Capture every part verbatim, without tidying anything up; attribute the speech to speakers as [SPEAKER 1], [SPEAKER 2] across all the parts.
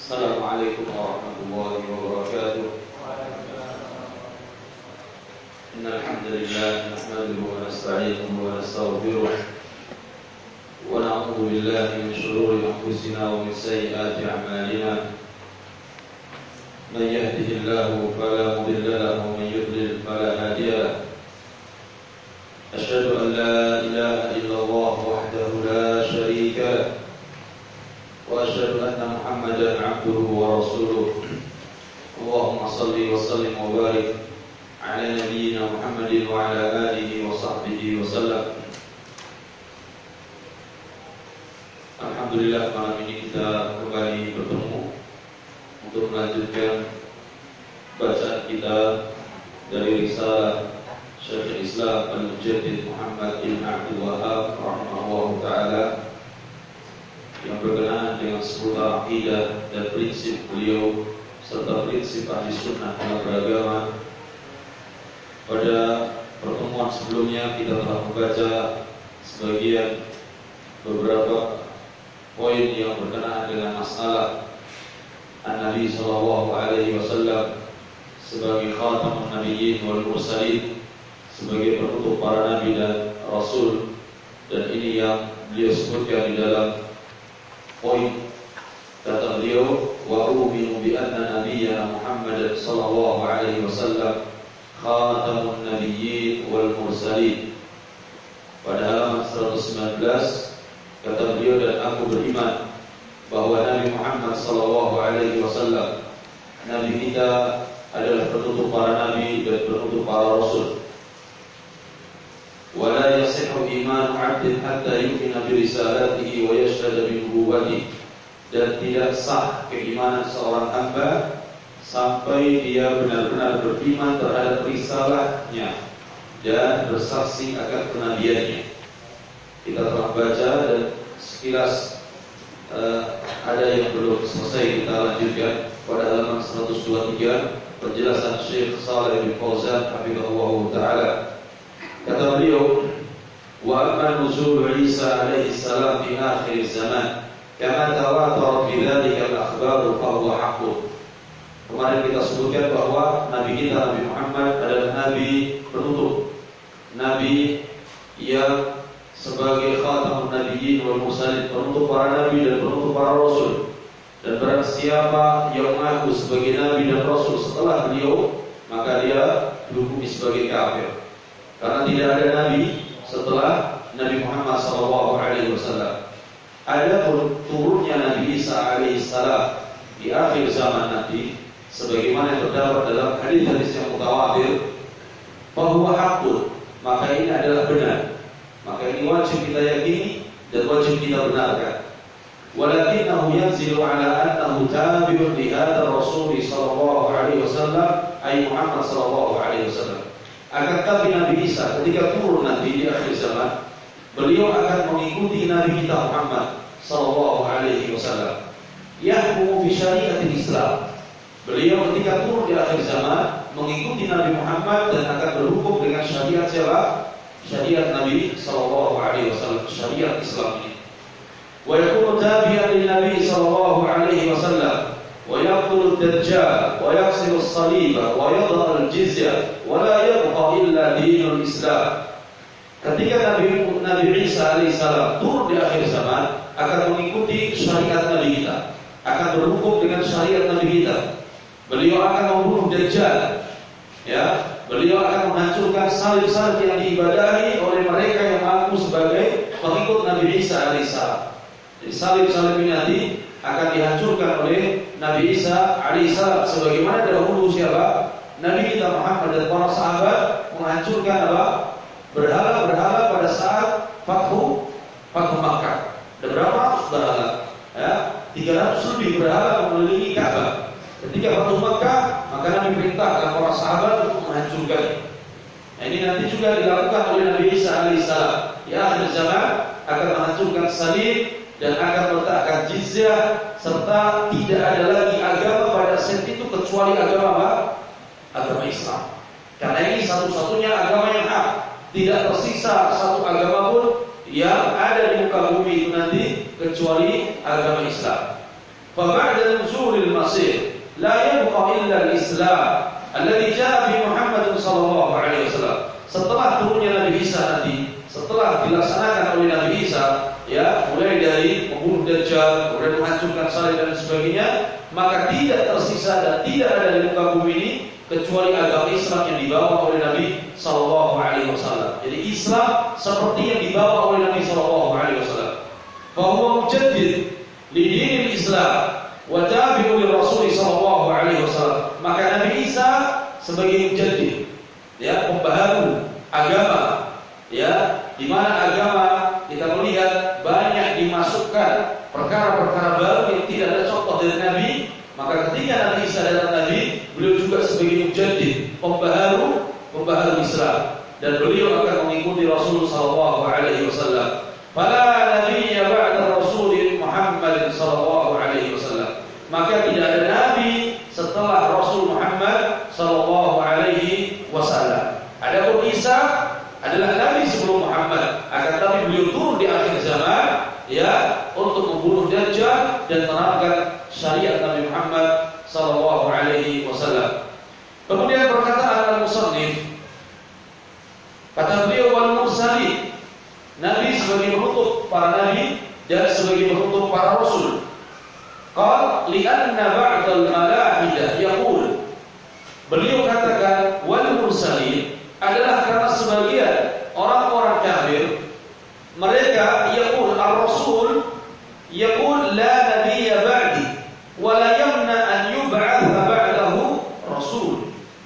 [SPEAKER 1] Assalamualaikum warahmatullahi wabarakatuh. Innal hamdalillah nahmaduhu wa nasta'inuhu wa nastaghfiruh wa na'udzu billahi min shururi anfusina wa min sayyiati a'malina. Man yahdihillahu fala mudilla lahu wa man yudlil fala hadiya lahu. Asyhadu an la ilaha illallah wahdahu la syarika lahu wa asyhadu anna Muhammadan abduhu wa rasuluh. Allahumma salli wa sallim wa barik ala nabiyyina Muhammadin wa ala alihi wa sahbihi wa sallam. Alhamdulillah, malam ini kita kembali bertemu untuk melanjutkan bacaan kita dari risalah Syekhul Islam Al-Mujaddid Muhammad bin Abdul Wahhab rahimahullahu ta'ala yang berkenaan dengan seputar akidah dan prinsip beliau serta prinsip ahli sunnah dalam beragama. Pada pertemuan sebelumnya kita telah membaca sebagian beberapa poin yang berkenaan dengan masalah An-Nabi sallallahu alaihi wasallam sebagai khatamun nabiyyin wal mursalin, sebagai penutup para nabi dan rasul, dan ini yang beliau sebutkan di dalam poin. Kata beliau, wa u'minu bi anna nabiyyana Muhammad sallallahu alaihi wasallam khatamun nabiyyin wal mursalin. Pada halaman seratus sembilan belas kata beliau, dan aku beriman bahwa Nabi Muhammad sallallahu alaihi wasallam, nabi kita, adalah penutup para nabi dan penutup para rasul. Wa la yasihhu imanu 'abdin hatta yu'mina bi risalatihi wa yashhadu bi nubuwwatihi, dan tidak sah keimanan seorang hamba sampai dia benar-benar beriman terhadap risalahnya dan bersaksi akan kenabiannya. Kita telah baca dan sekilas uh, ada yang belum selesai, kita lanjutkan pada halaman seratus dua puluh tiga penjelasan Syekh Shalih bin Fauzan hafizahullah taala. Kata beliau, wa amma nuzul Isa alaihi salam fi akhir zaman kama tawatarat bi dzalika al-akhbar fa huwa haqqun. Kemarin kita sebutkan bahwa nabi kita Nabi Muhammad adalah nabi penutup, nabi yang sebagai khatamun nabiyyin wal mursalin, penutup para nabi dan penutup para rasul. Dan barang siapa yang mengaku sebagai nabi dan rasul setelah beliau, maka dia dihukumi sebagai kafir. Karena tidak ada nabi setelah Nabi Muhammad sallallahu alaihi wasallam. Adapun turunnya Nabi Isa alaihi salam di akhir zaman nanti, sebagaimana yang terdapat dalam hadis-hadis yang mutawatir, bahwa haqqun, maka ini adalah benar. Maka ini wajib kita yakini dan wajib kita benarkan. Walakinahu yanzilu ala annahu tabi'un li hadzal rasul sallallahu alaihi wasallam, ay Muhammad sallallahu alaihi wasallam. Akan tapi Nabi Isa ketika turun nanti di akhir zaman, beliau akan mengikuti Nabi kita Muhammad sallallahu alaihi wasallam. Yahkumu fi syariatil Islam. Beliau ketika turun di akhir zaman mengikuti Nabi Muhammad dan akan berhukum dengan syariat siapa? Syariat Nabi sallallahu alaihi wasallam, syariat Islam ini. Wa yakunu tabi'an lin Nabi sallallahu alaihi wasallam wa yaqtulu ad-dajjal wa yaqsilu as-saliba wa yadha al-jizya wa la yabqa illa dinul Islam. Ketika Nabi Nabi Isa alaihissalam turun di akhir zaman, akan mengikuti syariat Nabi kita, akan berhukum dengan syariat Nabi kita. Beliau akan membunuh Dajjal, ya. Beliau akan menghancurkan salib-salib yang diibadahi oleh mereka yang mengaku sebagai pengikut Nabi Isa alaihissalam. Jadi salib-salib ini nanti akan dihancurkan oleh Nabi Isa alaihissalam, sebagaimana dahulu siapa? Nabi kita Muhammad dan para sahabat menghancurkan apa? Berhala-berhala pada saat Fathu Fathu Makkah. Ada berapa ratus berhala? Ya, tiga ratus lebih berhala mengelilingi Ka'bah. Ketika Fathu Makkah, maka Nabi perintahkan para sahabat untuk menghancurkan. Nah, ini nanti juga dilakukan oleh Nabi Isa alaihissalam. Di akhir zaman akan menghancurkan salib dan akan meletakkan jizyah, serta tidak ada lagi agama pada saat itu kecuali agama apa? Agama Islam. Karena ini satu-satunya agama yang hak. Tidak tersisa satu agama pun yang ada di muka bumi itu nanti kecuali agama Islam. Faba'da nuzulil masih la yabqa illa al-Islam alladhi ja'a bi Muhammad sallallahu alaihi wasallam. Setelah turunnya Nabi Isa nanti, setelah dilaksanakan oleh Nabi Isa, ya, mulai dari membunuh Dajjal, kemudian menghancurkan Saleh dan sebagainya, maka tidak tersisa dan tidak ada di muka bumi ini kecuali agama Islam yang dibawa oleh Nabi sallallahu alaihi wasallam. Jadi Islam seperti yang dibawa oleh Nabi sallallahu alaihi wasallam. Fa huwa mujaddid li dinil Islam wa tabi'u li Rasul sallallahu alaihi wasallam. Maka Nabi Isa sebagai mujaddid, ya, pembaharu agama, ya, di mana agama kita melihat banyak dimasukkan perkara-perkara baru yang tidak ada contoh dari Nabi. Maka ketika Nabi Isa datang Nabi, beliau juga sebagai mujaddid, pembaharu, pembaharu Islam, dan beliau akan mengikuti Rasul sallallahu alaihi wasallam. Fala nabiyya ba'da Rasul Muhammad sallallahu alaihi wasallam. Maka tidak ada nabi setelah Rasul Muhammad sallallahu alaihi wasallam. Adapun Isa adalah nabi sebelum Muhammad, akan tapi beliau turun di akhir zaman, ya, untuk membunuh Dajjal dan menerapkan syariat Nabi Muhammad sallallahu alaihi wasallam. Kemudian perkataan al-musannif, kata beliau wal mursalin, nabi sebagai penutup para nabi dan sebagai penutup para rasul. Qal li'anna ba'dal malahidah yaqul, beliau katakan wal mursalin adalah karena sebagian orang-orang kafir mereka yaqul ar-rasul yaqul la nabiyya ba'di wa la yamna an yub'atha ba'dahu rasul.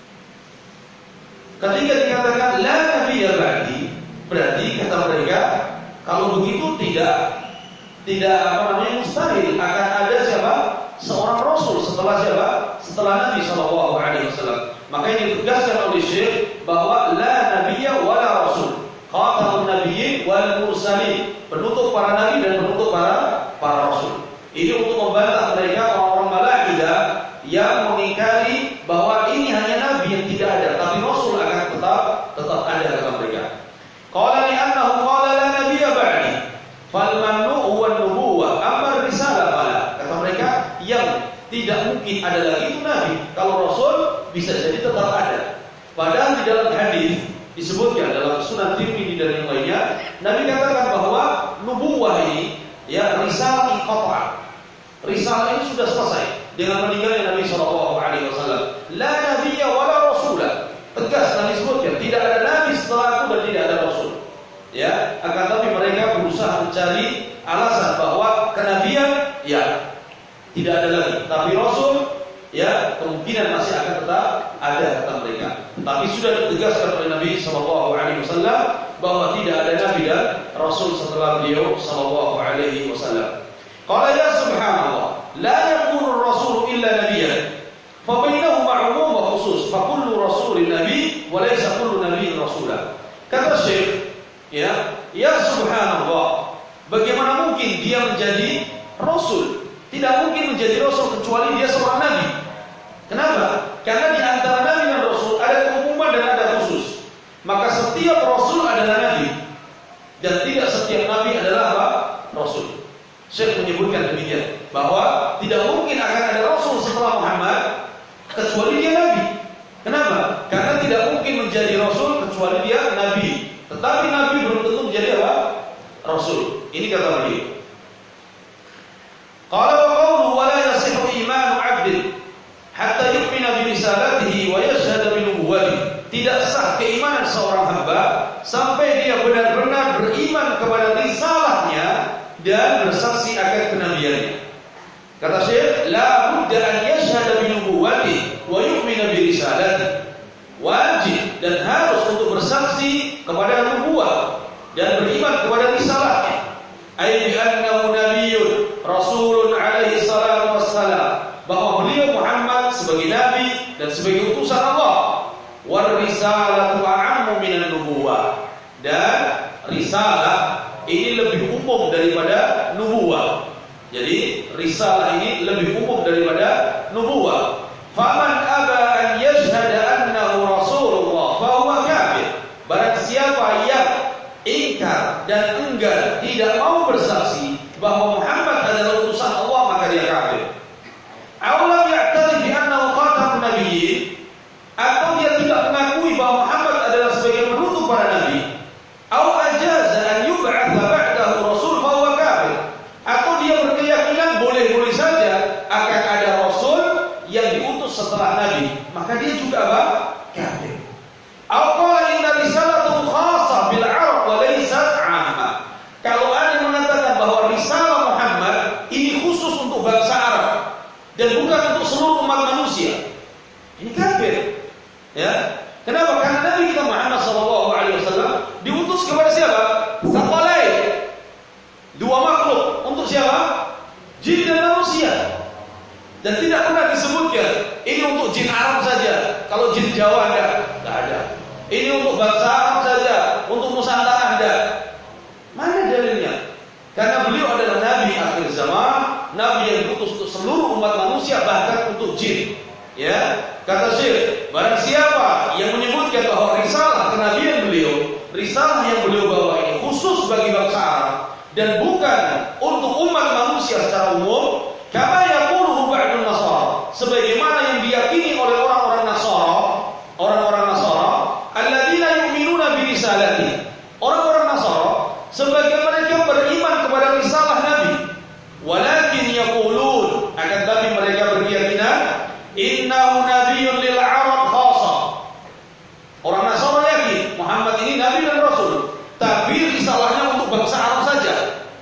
[SPEAKER 1] Ketika dikatakan la nabiyya ba'di, berarti kata mereka kalau begitu tidak tidak apa namanya mustahil akan ada siapa? Seorang rasul setelah siapa? Setelah Nabi sallallahu alaihi wasallam. Maka ini ditegaskan oleh Syekh bahwa la nabiyya wala rasul, khatamun nabiyyin wal mursalin, penutup para nabi dan penutup para para rasul. Ini untuk membantah mereka orang-orang malaikat yang mengingkari bahwa ini hanya nabi yang tidak ada, tapi rasul akan tetap tetap ada dalam mereka. Qala li annahu qala la nabiyya ba'di fal mamnu'u wan nubuwah amma risalah fala. Kata mereka yang tidak mungkin ada lagi itu nabi, kalau rasul bisa jadi tetap ada. Padahal di dalam hadis disebutkan dalam Sunan Tirmidzi dan yang lainnya, Nabi katakan bahwa nubuwah ini, ya, risalah inqata'. Risalah ini sudah selesai dengan meninggalnya Nabi sallallahu alaihi wasallam. La nabiyya wala rasulah. Tegas Nabi sebutkan, tidak ada nabi setelah aku dan tidak ada rasul. Ya, akan tapi mereka berusaha mencari alasan bahwa kenabian, ya, tidak ada lagi, tapi rasul, ya, kemungkinan masih akan tetap ada kata mereka. Tapi sudah ditegaskan oleh Nabi sallallahu alaihi wasallam bahwa tidak ada nabi dan rasul setelah beliau sallallahu alaihi wasallam. Qala ya subhanallah, la yakunu ar-rasul illa nabiyyan, fa bainahuma 'umum wa khusus, fa kullu rasulin nabi wa laysa kullu nabiyyin rasulah. Kata Syekh, ya, ya subhanallah, bagaimana mungkin dia menjadi rasul? Tidak mungkin menjadi rasul kecuali dia seorang nabi. Kenapa? Karena di antara nabi dan rasul ada keumuman dan ada khusus. Maka setiap rasul adalah nabi dan tidak setiap nabi adalah apa? Rasul. Syekh menyebutkan demikian, bahwa tidak mungkin akan ada rasul setelah Muhammad kecuali dia nabi. Kenapa? Karena tidak mungkin menjadi rasul kecuali dia nabi. Tetapi nabi belum tentu menjadi apa? Rasul. Ini kata beliau. Qala wa qawluhu wa la yasihu imanu 'abdin hatta yu'mina bi risalatihi wa yashhadu bi nubuwwatihi. Tidak sah keimanan seorang hamba sampai dia benar-benar beriman kepada risalahnya dan bersaksi akan kenabiannya. Kata Syekh, la budda an yashhadu bi nubuwwatihi wa yu'mina bi risalatihi. Wajib dan harus untuk bersaksi kepada nubuwah dan beriman kepada risalahnya. Ai bi annahu nabiyyun rasulun alaihi salatu wassalam, bahwa beliau Muhammad sebagai nabi dan sebagai utusan Allah. War risalatu a'ammu minan nubuwah, dan risalah ini lebih umum daripada nubuwah. Jadi risalah ini lebih umum daripada nubuwah. Faman aba an yashhada annahu rasulullah fa huwa kafir. Barang siapa yang ingkar dan enggan tidak mau bersaksi bahwa Muhammad adalah utusan Allah, maka dia kafir. Nabi, maka dia juga apa? Kafir. Aqala inna risalatu khassa bil 'arab wa laysat 'amma. Kalau ada yang mengatakan bahwa risalah Muhammad ini khusus untuk bangsa Arab dan bukan untuk seluruh umat manusia, ini kafir. Ya. Kenapa? Karena Nabi kita Muhammad sallallahu alaihi wasallam diutus kepada siapa? Tsaqalain. Dua makhluk. Untuk siapa? Jin dan manusia. Dan tidak pernah disebutkan ini untuk jin Arab saja. Kalau jin Jawa enggak, enggak ada. Ini untuk bangsa Arab saja, untuk Nusantara enggak. Mana dalilnya? Karena beliau adalah nabi akhir zaman, nabi yang diutus untuk seluruh umat manusia, bahkan untuk jin. Ya, kata Syekh, barang siapa yang menyebutkan bahwa risalah kenabian beliau, risalah yang beliau bawa ini khusus bagi bangsa Arab dan bukan untuk umat manusia secara umum, kama yaquluhu ba'dun Nasara, sebagaimana yang diyakini oleh orang-orang Nasara, orang-orang Nasara, alladzina yu'minuna bi risalati. Orang-orang Nasara sebagian mereka beriman kepada risalah Nabi, walakin yaqulun, akan tapi mereka berkeyakinan innahu nabiyyun lil Arab khassa. Orang Nasara yakin Muhammad ini nabi dan rasul, tapi risalahnya untuk bangsa Arab saja.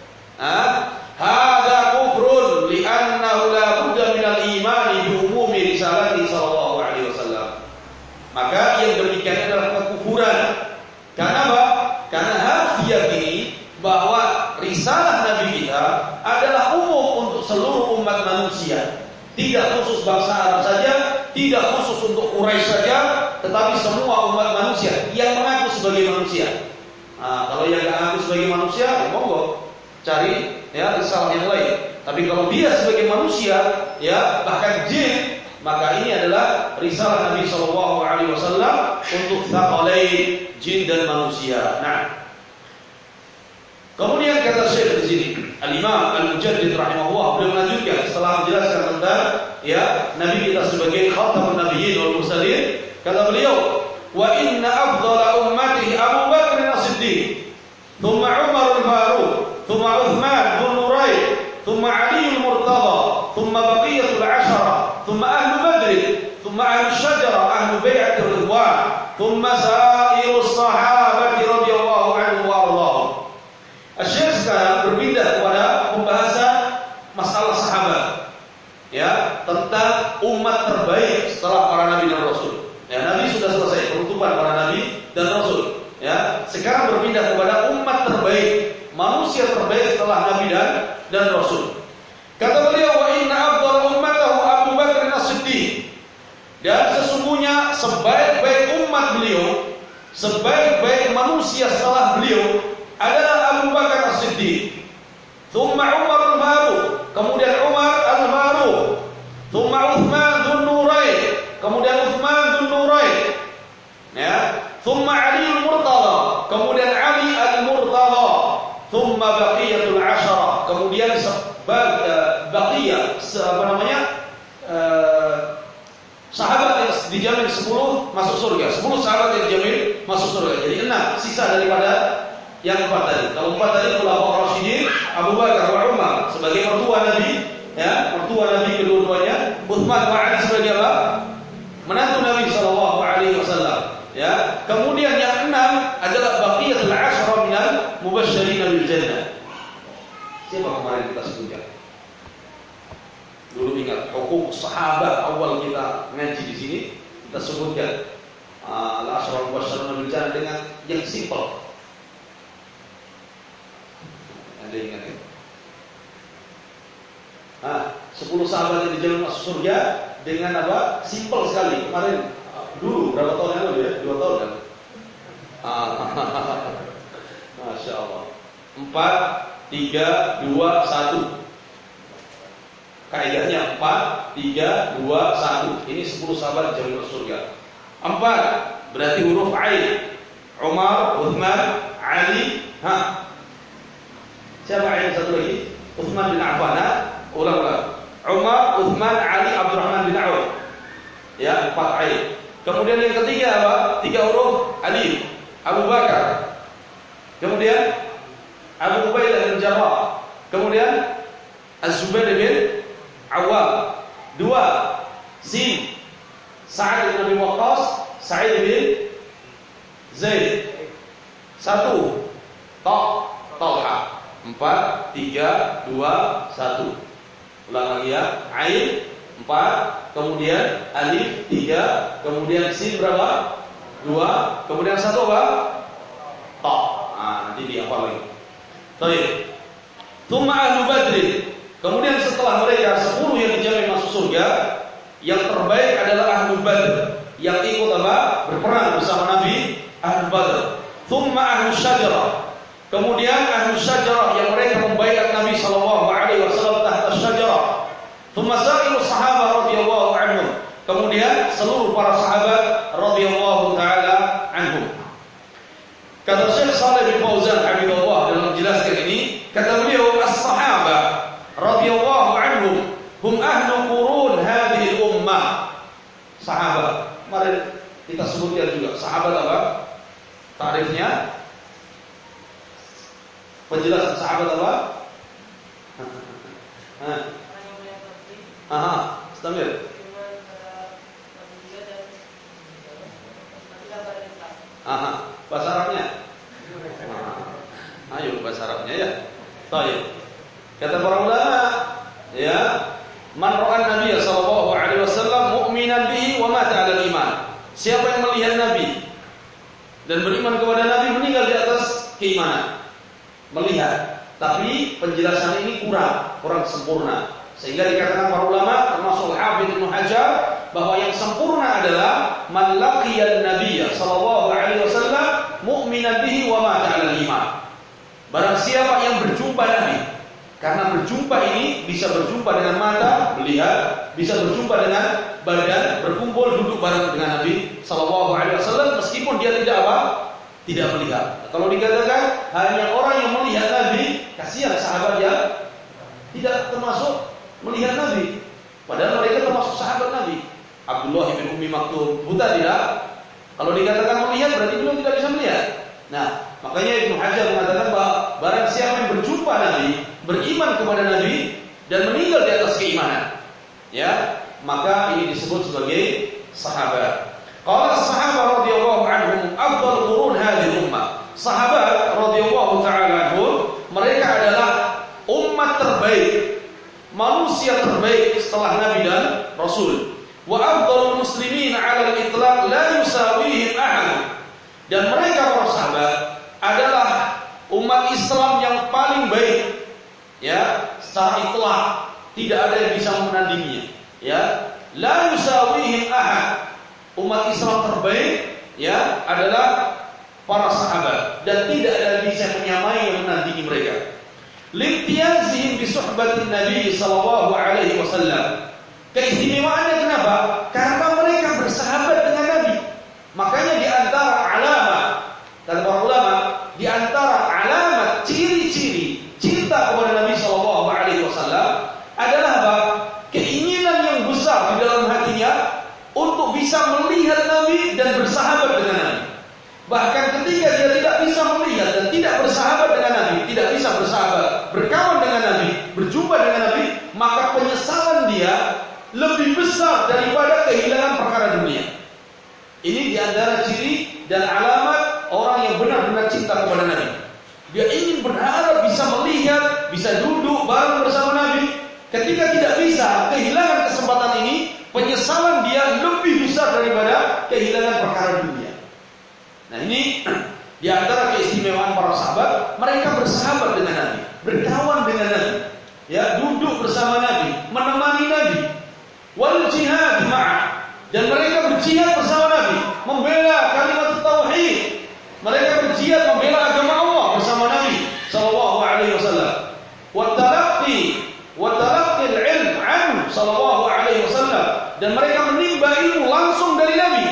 [SPEAKER 1] Hadza kufrun li'annahu la budda minal imani bi umumi risalati sallallahu alaihi wasallam. Maka yang demikian adalah kekufuran. Karena apa? Karena harus diyakini bahwa risalah Nabi kita adalah umum untuk seluruh umat manusia. Tidak khusus bangsa Arab saja, tidak khusus untuk Quraisy saja, tetapi semua umat manusia yang mengaku sebagai manusia. Nah, kalau yang tidak mengaku sebagai manusia, ya monggo cari ya risalah yang lain. Tapi kalau dia sebagai manusia, ya bahkan jin, maka ini adalah risalah Nabi Shallallahu Alaihi Wasallam untuk tsaqalain, jin dan manusia. Nah, kemudian kata Syekh di sini, Al-Imam Al-Mujaddid rahimahullah, beliau melanjutkan setelah menjelaskan tentang ya Nabi kita sebagai khatamun nabiyyin wal mursalin, kata beliau, wa inna afdhala ummatihi Abu Bakr as-Siddiq, thumma Umar al-Faruq, thumma Uthman dzun Nurayn, thumma Ali al-Murtada, thumma baqiyatul ashara, thumma ahlu Badr, thumma ahlu syajara, ahlu bai'atir ridwan, thumma sa'irus sahabati radhiyallahu anhum wa ardhahum. Syekh sekarang berpindah kepada pembahasan masalah sahabat, ya, tentang umat terbaik setelah para nabi dan rasul. Ya, nabi sudah selesai penutupan para nabi dan rasul. Ya, sekarang berpindah kepada umat terbaik, manusia terbaik setelah nabi dan dan rasul. Kata beliau, wa inna afdal ummatahu Abu Bakr as-Siddiq. Dan sesungguhnya sebaik-baik umat beliau, sebaik-baik manusia setelah beliau adalah Abu Bakar as-Siddiq, thumma Umar al-Faruq, kemudian Umar al-Faruq, thumma Uthman dzun Nurayn, kemudian Uthman dzun Nurayn, ya, thumma Ali al-Murtada, kemudian Ali al-Murtada, thumma baqiyatul ashara, kemudian baqiyah, apa namanya, uh, sahabat yang dijamin sepuluh masuk surga, sepuluh sahabat yang dijamin masuk surga. Jadi enam sisa daripada yang empat tadi. Kalau empat tadi Khulafaur Rasyidin, Abu Bakar wa Umar sebagai mertua Nabi, ya, mertua Nabi kedua-duanya, Utsman wa Ali sebagai apa? Menantu Nabi sallallahu alaihi wasallam, ya. Kemudian yang enam adalah baqiyatul ashra minal mubasysyirin bil jannah. Siapa kemarin kita sebutkan? Dulu ingat hukum sahabat awal kita ngaji di sini, kita sebutkan al-ashra mubasysyirin bil jannah dengan yang simpel. Ada ingat ya? Ah, sepuluh sahabat yang dijamin masuk surga dengan apa? Simpel sekali. Kemarin dulu berapa tahun yang lalu ya? Dua tahun kan? Ah, Masya Allah. Empat, tiga, dua, satu. Kaidahnya empat, tiga, dua, satu. Ini sepuluh sahabat dijamin masuk surga. Empat berarti huruf Ain. Umar, Uthman, Ali, ha. Siapa yang satu lagi? Uthman bin Affan. Ulang-ulang. Umar, Uthman, Ali, Abdurrahman bin Auf. Ya, empat Ain. Kemudian yang ketiga apa? Tiga huruf Ali, Abu Bakar. Kemudian Abu Ubaidah bin Jarrah. Kemudian Az-Zubair bin Awam. Dua Sin. Sa'ad bin Abi Waqqas, Sa'id bin Zaid. Satu. Ta, Talha. Empat, tiga, dua, satu. Ulang lagi ya. Ain, empat. Kemudian alif, tiga. Kemudian sin berapa? Dua. Kemudian satu apa? Ta. Nah, nanti dihafal lagi. Baik. Tsumma ahlu Badr. Kemudian setelah mereka sepuluh yang dijamin masuk surga, yang terbaik adalah ahlu Badr, yang ikut apa? Berperang bersama Nabi, ahlu Badr. Tsumma ahlu Syajarah. Kemudian ahlu Syajarah yang mereka membaiat Nabi sallallahu alaihi wasallam tahta syajarah. Tsumma sa'iru sahabat radhiyallahu anhum. Kemudian seluruh para sahabat radhiyallahu taala anhum. Kata Syekh Shalih bin Fauzan hafizahullah dalam menjelaskan ini, kata beliau as-sahabah radhiyallahu anhum hum ahlu qurun hadhihi ummah. Sahabat, mari kita sebutkan juga sahabat apa? Tarifnya, penjelasan sahabat apa? Aha, istamir. Aha, bahasa Arabnya. Ayo bahasa Arabnya ya. Baik. Kata para ulama, ya, man ra'a Nabi sallallahu alaihi wasallam mu'minan bihi wa mata 'ala al-iman. Siapa yang melihat Nabi dan beriman kepada Nabi meninggal di atas keimanan. Melihat, tapi penjelasan ini kurang, kurang sempurna. Sehingga dikatakan para ulama termasuk Al-Hafidz Ibnu Hajar bahwa yang sempurna adalah man laqiyan nabiyya sallallahu alaihi wasallam mu'minan bihi wa mata 'ala al-iman. Barang siapa yang berjumpa Nabi, karena berjumpa ini bisa berjumpa dengan mata, melihat, bisa berjumpa dengan badan, berkumpul duduk bareng dengan Nabi sallallahu alaihi wasallam meskipun dia tidak apa? Tidak melihat. Kalau dikatakan hanya orang yang melihat Nabi, kasihan sahabat yang tidak termasuk melihat Nabi. Padahal mereka termasuk sahabat Nabi. Abdullah bin Ummi Maktum buta tidak? Kalau dikatakan melihat berarti beliau tidak bisa melihat. Nah, makanya Ibnu Hajar mengatakan bahwa barang siapa yang berjumpa Nabi, beriman kepada Nabi dan meninggal di atas keimanan, ya, maka ini disebut sebagai sahabat. Qala as-sahabah radhiyallahu anhum afdal qurun hadhihi ummah. Sahabat radhiyallahu taala anhum, mereka adalah umat terbaik, manusia terbaik setelah Nabi dan Rasul. Wa afdalul muslimin 'ala al-itlaq la yusawihim ahad. Dan mereka para sahabat adalah umat Islam yang paling baik, ya, secara itlaq, tidak ada yang bisa menandinginya, ya. La yusawihim ahad. Umat Islam terbaik, ya, adalah para sahabat dan tidak ada yang bisa menyamai yang menandingi mereka. Limtiyazihim bi suhbatin Nabi sallallahu alaihi wasallam. Keistimewaannya kenapa? Karena mereka bersahabat dengan Nabi. Makanya di antara alamat, kata para ulama, di antara alamat ciri-ciri cinta kepada Nabi sallallahu alaihi wasallam adalah apa? Keinginan yang besar di dalam hatinya untuk bisa melihat Nabi dan bersahabat dengan Nabi. Bahkan ketika dia tidak bisa melihat dan tidak bersahabat dengan Nabi, tidak bisa bersahabat, berkawan dengan Nabi, berjumpa dengan Nabi, maka penyesalan dia lebih besar daripada kehilangan perkara dunia. Ini di antara ciri dan alamat orang yang benar-benar cinta kepada Nabi. Dia ingin berharap bisa melihat, bisa duduk bareng bersama Nabi. Ketika tidak bisa, kehilangan kesempatan ini, penyesalan dia lebih besar daripada kehilangan perkara dunia. Nah, ini di antara keistimewaan para sahabat, mereka bersahabat dengan Nabi, berkawan dengan Nabi, ya, duduk bersama Nabi, menemani Nabi. Wal jihad ma'ah, dan mereka berjihad bersama Nabi, membela kalimat tauhid. Mereka berjihad membela agama Allah bersama Nabi sallallahu alaihi wasallam. Wa talaqqi wa talaqqi al-ilm anhu sallallahu alaihi wasallam, dan mereka menimba ilmu langsung dari Nabi.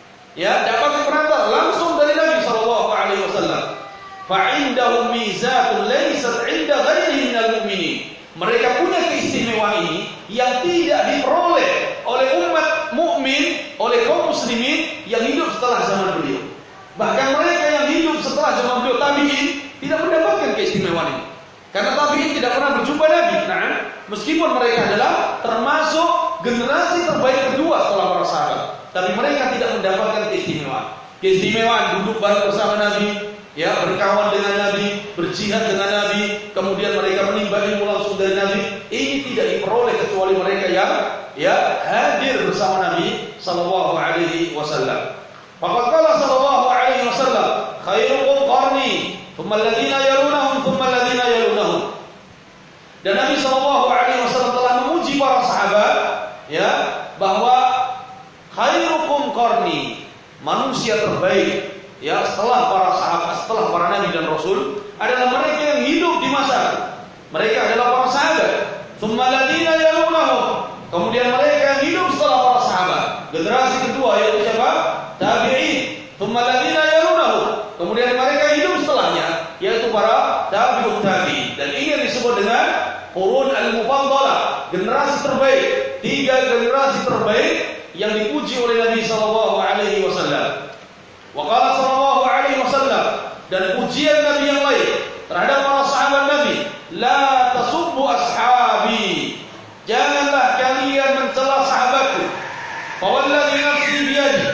[SPEAKER 1] Ya, dapat perantara langsung dari Nabi sallallahu alaihi wasallam. Fa indahum mizatun laysat 'inda ghairihi minal mu'minin. Mereka punya keistimewaan ini yang tidak diperoleh oleh umat mukmin, oleh kaum muslimin yang hidup setelah zaman beliau. Bahkan mereka yang hidup setelah zaman beliau, tabi'in, tidak mendapatkan keistimewaan ini. Karena tabi'in tidak pernah berjumpa Nabi. Nah, meskipun mereka adalah termasuk generasi terbaik kedua setelah para sahabat. tapi mereka tidak mendapatkan keistimewaan. Keistimewaan duduk bareng bersama Nabi, ya, berkawan dengan Nabi, berjihad dengan Nabi, kemudian mereka menimba ilmu langsung dari Nabi. Ini tidak diperoleh kecuali mereka yang ya hadir bersama Nabi sallallahu alaihi wasallam. Faqad qala sallallahu alaihi wasallam, khairukum qarni, thumma alladziina yalunahum, thumma alladziina yalunahum. Dan Nabi sallallahu alaihi wasallam telah memuji para sahabat, ya, bahwa khairukum qarni, manusia terbaik, ya, setelah para sahabat, setelah para nabi dan rasul adalah mereka yang hidup di masa. Mereka adalah para sahabat. Tsumma alladziina yalunahum, kemudian mereka yang hidup setelah para sahabat. Generasi kedua yaitu siapa? Tabi'in. Tsumma alladziina yalunahum, kemudian mereka yang hidup setelahnya yaitu para tabi'ut tabi'in. Dan ini yang disebut dengan qurun al-mufaddalah, generasi terbaik. Tiga generasi terbaik yang dipuji oleh Nabi sallallahu alaihi wasallam. Wa qala sallallahu alaihi wasallam, dan pujian Nabi yang lain terhadap para sahabat Nabi, la tasubbu ashabi, janganlah kalian mencela sahabatku. Fa wallazi nafsi biyadi,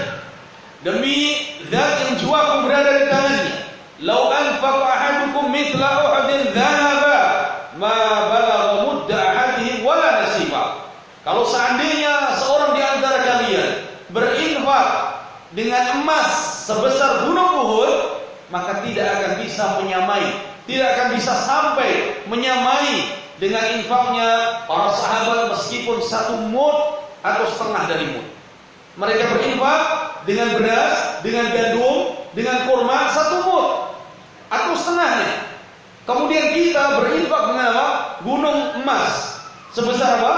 [SPEAKER 1] demi zat yang jiwaku berada di tangannya, law anfaqa ahadukum mithla uhudin dhahaba ma balagha mudda ahadihim wala nasifa. Kalau seandainya seorang di antara kalian berinfak dengan emas sebesar gunung Uhud, maka tidak akan bisa menyamai, tidak akan bisa sampai menyamai dengan infaknya para sahabat meskipun satu mud atau setengah dari mud. Mereka berinfak dengan beras, dengan gandum, dengan kurma satu mud atau setengahnya. Kemudian kita berinfak dengan apa? Gunung emas sebesar apa?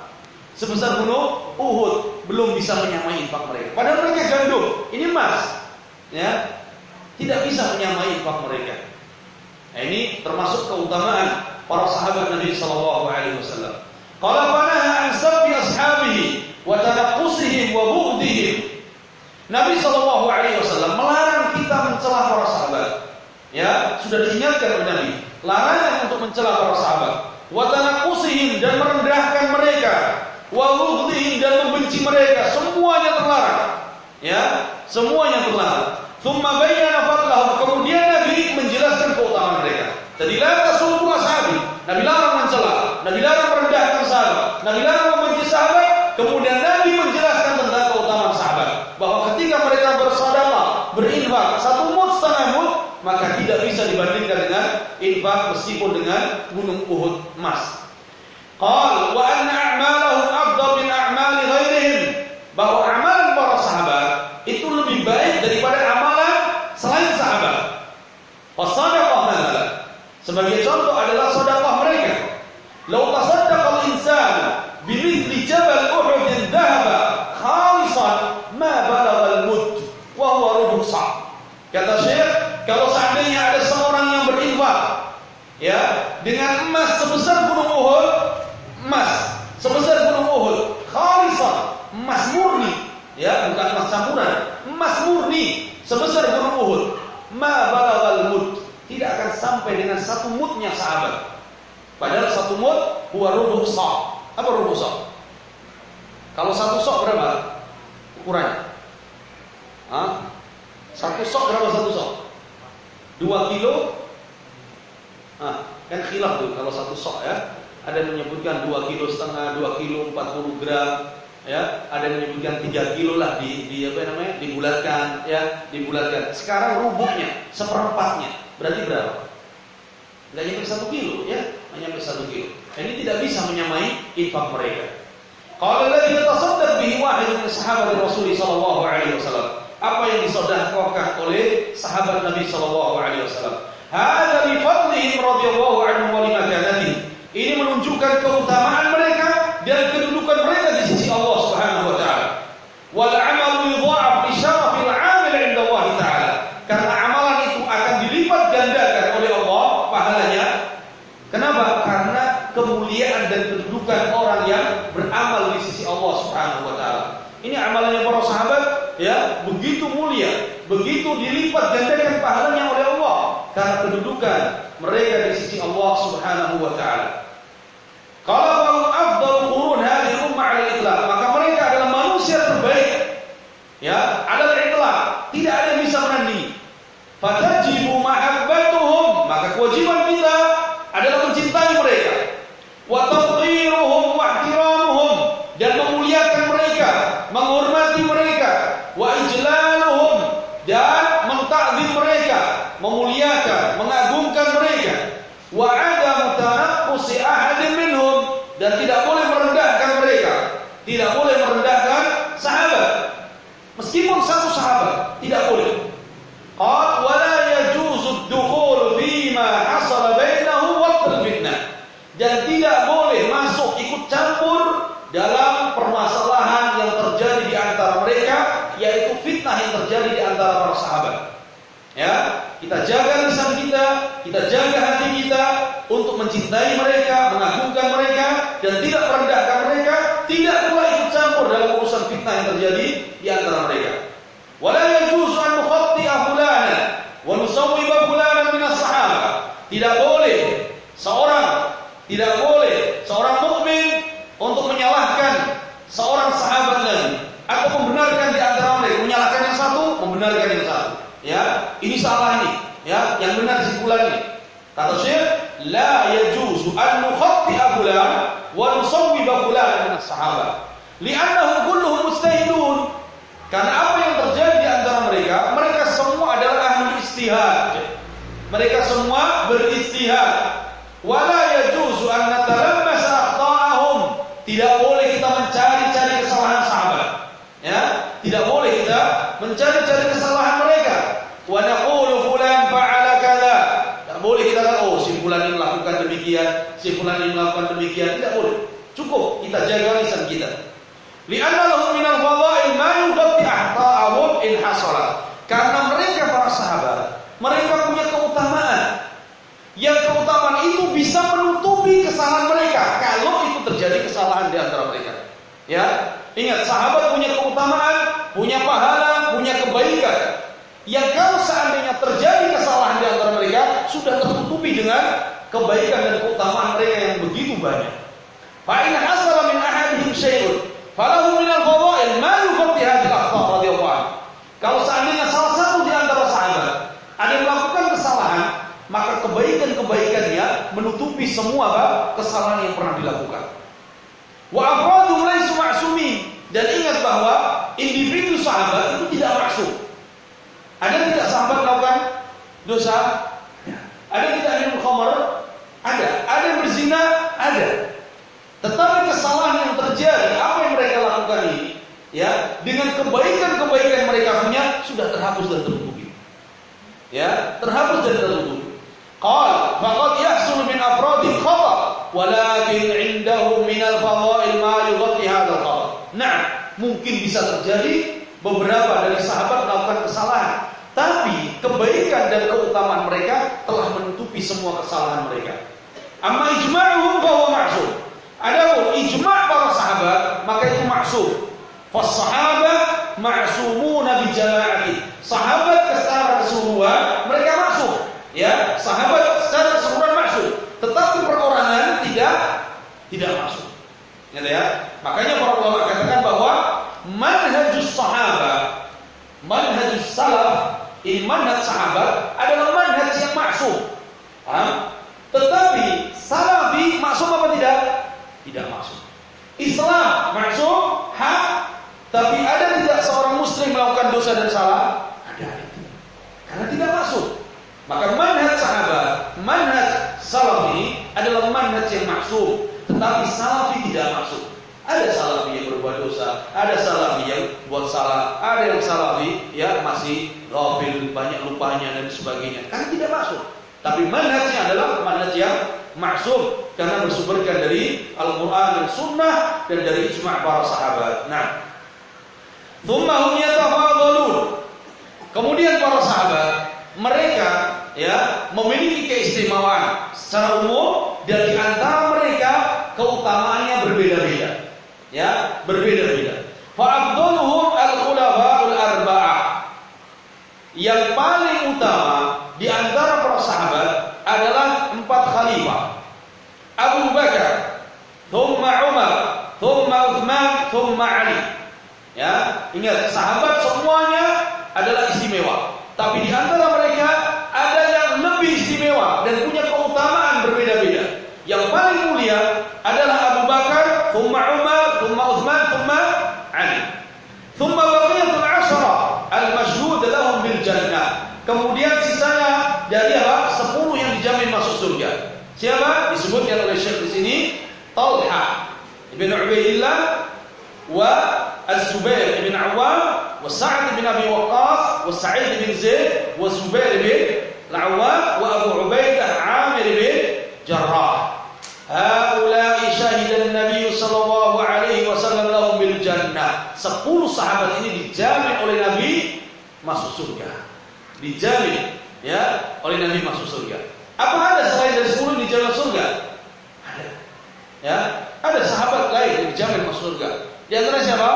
[SPEAKER 1] Sebesar gunung Uhud, belum bisa menyamai infak mereka. Padahal mereka gandum, ini emas, ya, tidak bisa menyamai infak mereka. Nah, ini termasuk keutamaan para sahabat Nabi sallallahu alaihi wasallam. Qala fanaha an sabbi ashabihi wa tanaqqusihim wa bughdihim. Nabi sallallahu alaihi wasallam melarang kita mencela para sahabat. Ya, sudah diingatkan oleh Nabi, larangan untuk mencela para sahabat. Wa tanaqqusihim, dan merendahkan mereka. Wa bughdihim, dan membenci mereka, semuanya terlarang. Ya, semuanya terlarang. Tsumma bayyana fadlahum, kemudian Nabi menjelaskan keutamaan mereka. Jadi la tasubbu ashabi, Nabi larang mencela, Nabi larang merendahkan sahabat, Nabi larang membenci sahabat. Kemudian Nabi menjelaskan tentang keutamaan sahabat, bahwa ketika mereka bersedekah, berinfak satu mud setengah mud, maka tidak bisa dibandingkan dengan infak meskipun dengan gunung Uhud emas. Qal wa anna a'malahum afdal min a'mali ghairihim, bahwa amalan para sahabat itu lebih baik daripada amalan selain sahabat. Fasadaqah madza, sebagai contoh adalah sedekah mereka. Law tasaddaqa al-insan bimithli jabal Uhud dhahaba khalisan ma balagha al-mud wa huwa rubu' sa'. Kata Syekh, kalau seandainya ada seorang yang berinfak, ya, dengan emas sebesar gunung Uhud, emas sebesar gunung Uhud, khalisan, emas murni, ya, bukan emas campuran, emas murni sebesar gunung Uhud, ma balaghal mud, tidak akan sampai dengan satu mudnya sahabat. Padahal satu mud huwa rubu' sa'. Apa rubu' sa'? Kalau satu sok berapa ukurannya? Hah? Satu sok berapa satu sok? Dua kilo? Nah, kan khilaf tuh kalau satu sok, ya. Ada yang menyebutkan dua kilo setengah, dua kilo empat puluh gram, ya. Ada yang menyebutkan tiga kilo lah di, di apa namanya? Dibulatkan, ya, dibulatkan. Sekarang rubuknya, seperempatnya, berarti berapa? Enggak nyampe satu kilo, ya, hanya nyampe satu kilo. Ini tidak bisa menyamai infak mereka. Qala alladhi yatasaddaq bihi wahid min sahabat Rasul sallallahu alaihi wasallam. Apa yang disedekahkan oleh sahabat Nabi sallallahu alaihi wasallam. Hadza bi fadlihi radhiyallahu anhu wa limakanatihi. Ini menunjukkan keutamaan mereka dan kedudukan mereka di sisi Allah Subhanahu wa taala. Wal 'amalu yudha'af li syarafil 'amil 'inda Allah taala. Karena amalan itu akan dilipat gandakan oleh Allah pahalanya. Kenapa? Karena kemuliaan dan kedudukan orang yang beramal di sisi Allah Subhanahu wa taala. Ini amalannya para sahabat, ya, begitu mulia, begitu dilipat gandakan pahalanya oleh Allah karena kedudukan mereka di sisi Allah Subhanahu wa taala. Qala wa afdal qurun hadhihi ummah al-itlaq, maka mereka adalah manusia terbaik Tidak boleh merendahkan sahabat. Meskipun satu sahabat, tidak boleh. Qala wa la yajuzu ad-dukhul fima hasala bainahu waqt al-fitnah. Dan tidak boleh masuk ikut campur dalam permasalahan yang terjadi di antara mereka, yaitu fitnah yang terjadi di antara para sahabat. Ya, kita jaga lisan kita, kita jaga hati kita untuk mencintai mereka, mengagungkan mereka, dan tidak merendahkan mereka, tidak pula ikut campur dalam urusan fitnah yang terjadi di antara mereka. Wala yajuzu an nukhati'a fulanan wa nusawwiba fulanan min as-sahabah. Tidak boleh seorang tidak boleh seorang mukmin untuk menyalahkan seorang sahabat Nabi atau membenarkan di antara mereka, menyalahkan yang satu, membenarkan yang satu. Ya, ini salah ini, ya, yang benar simpulan ini. Kata Syekh, la yajuzu an nukhati'a fulan wa nusawwiba fulan min as-sahabah. Li'annahum kulluhum mujtahidun. Karena apa yang terjadi di antara mereka, mereka semua adalah ahli ijtihad. Mereka semua beristihad. Wala yajuzu an natalammasa akhta'ahum. Tidak boleh kita mencari-cari kesalahan sahabat. Ya, tidak boleh kita mencari-cari kesalahan mereka. Wa naqulu fulan fa'ala kadza. Tidak boleh kita kata, oh si fulan ini melakukan demikian, si fulan ini melakukan demikian. Tidak boleh. Cukup kita jaga lisan kita. Li'anna lahum minal fadha'il ma yughatti ahta'ahum in hasala. Karena mereka para sahabat, mereka punya keutamaan. Yang keutamaan itu bisa menutupi kesalahan mereka kalau itu terjadi kesalahan di antara mereka. Ya, ingat sahabat punya keutamaan, punya pahala, punya kebaikan. Yang kalau seandainya terjadi kesalahan di antara mereka sudah tertutupi dengan kebaikan dan keutamaan mereka yang begitu banyak. Fa in hasala min ahadihim syai'un falahu min al-fadha'il ma yughatti hadhihi al-akhta' radhiyallahu anhu. Kalau seandainya salah satu di antara sahabat ada yang melakukan kesalahan, maka kebaikan-kebaikannya menutupi semua apa? Kesalahan yang pernah dilakukan. Wa afradu laysu ma'sumin. Dan ingat bahwa individu sahabat itu tidak maksum. Ada tidak sahabat melakukan dosa? Ada tidak minum khamar? Ada. Ada yang berzina? Ada. Tetapi kesalahan yang terjadi, apa yang mereka lakukan ini, ya, dengan kebaikan-kebaikan yang mereka punya sudah terhapus dan tertutupi. Ya, terhapus dan tertutupi. Qal faqad yahsul min afradil khata walakin 'indahu min al-fadha'il ma yughatti hadzal khata. Nah, mungkin bisa terjadi beberapa dari sahabat melakukan kesalahan, tapi kebaikan dan keutamaan mereka telah menutupi semua kesalahan mereka. Amma ijma'uhum fa huwa ma'sum. Adapun ijma' para sahabat maka itu maksum. Fas sahabah ma'sumuna bi jama'ati. Sahabat secara keseluruhan mereka maksum. Ya, sahabat secara keseluruhan maksum. Tetapi perorangan tidak tidak maksum. Gitu ya. Makanya para ulama katakan bahwa manhajus sahabah, manhajus salaf, ini manhaj sahabat adalah manhaj yang maksum. Ha? Tetapi salafi maksum apa tidak? Tidak maksum. Islam maksum, hak, tapi ada tidak seorang muslim melakukan dosa dan salah? Ada itu. Karena tidak maksum. Maka manhaj sahabat, manhaj salafi adalah manhaj yang maksum, tetapi salafi tidak maksum. Ada salafi yang berbuat dosa, ada salafi yang buat salah, ada yang salafi ya masih ghafil, banyak lupanya dan sebagainya. Karena tidak maksum. Tapi manhajnya adalah manhaj yang maksum karena bersumberkan dari Al-Quran dan Sunnah dan dari ijma' para sahabat. Nah, thumma hum yatafadhalun. Kemudian para sahabat mereka ya memiliki keistimewaan secara umum dan di antara mereka keutamaannya berbeda-beda. Ya, berbeda-beda. Fa afdaluhum al-khulafa'ul arba'ah. Yang paling utama di antara para sahabat adalah empat khalifah. Abu Bakar, thumma Umar, thumma Uthman, thumma Ali. Ya, ingat sahabat semuanya adalah istimewa. Tapi di antara mereka ada yang lebih istimewa dan punya keutamaan berbeda-beda. Yang paling mulia adalah Abu Bakar, thumma Umar, thumma Uthman, thumma Ali. Thumma baqiyatul ashara al-mashhud lahum bil jannah. Kemudian sisanya dari apa? sepuluh yang dijamin masuk surga. Siapa? Disebutkan oleh Syekh di sini Talha ibn Ubaidillah, wa Az-Zubair bin Awam wa Sa'd bin Abi Waqqas wa Sa'id bin Zaid wa Zubair bin Al-Awwam wa Abu Ubaidah Amir bin Jarrah. Haula'i syahidan Nabi sallallahu alaihi wasallam lahum bil jannah. Sepuluh sahabat ini dijamin oleh Nabi masuk surga. Dijamin ya oleh Nabi masuk surga. Apa ada selain dari sepuluh dijamin surga? Ada. Ya, ada sahabat lain yang dijamin masuk surga. Di antara siapa?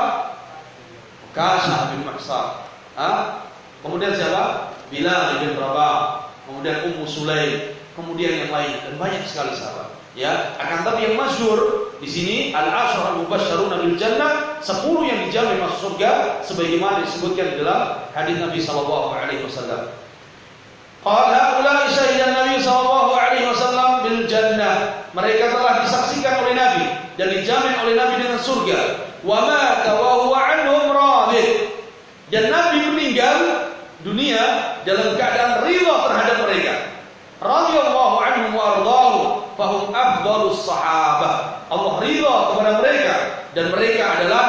[SPEAKER 1] Kasah bin Mahsar. Ah, kemudian siapa? Bilal bin Rabah. Kemudian Ummu Sulaim. Kemudian yang lain dan banyak sekali sahabat. Ya, akan tapi yang masyhur di sini al-asyara al-mubasysyaruna bil jannah, sepuluh yang dijamin masuk surga sebagaimana disebutkan dalam hadis Nabi sallallahu alaihi wasallam. Qala ulai syahidan Nabi sallallahu alaihi wasallam bil jannah. Mereka telah disaksikan oleh Nabi dan dijamin oleh Nabi dengan surga. Wa mata wa huwa anhum radid. Dan Nabi meninggal dunia dalam keadaan ridha terhadap mereka. Radhiyallahu anhum wa ardahum fahum afdhalus sahabah. Allah ridha kepada mereka dan mereka adalah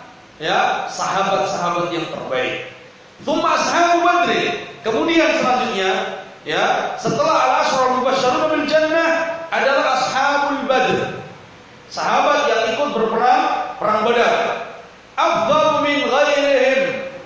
[SPEAKER 1] ya sahabat-sahabat yang terbaik. Tsumma ashabu Badr. Kemudian selanjutnya ya setelah al-asyara al-mubasysyarun bil jannah adalah ashabul Badr. Sahabat yang ikut berperang perang Badar. Afdhalu min ghairihim.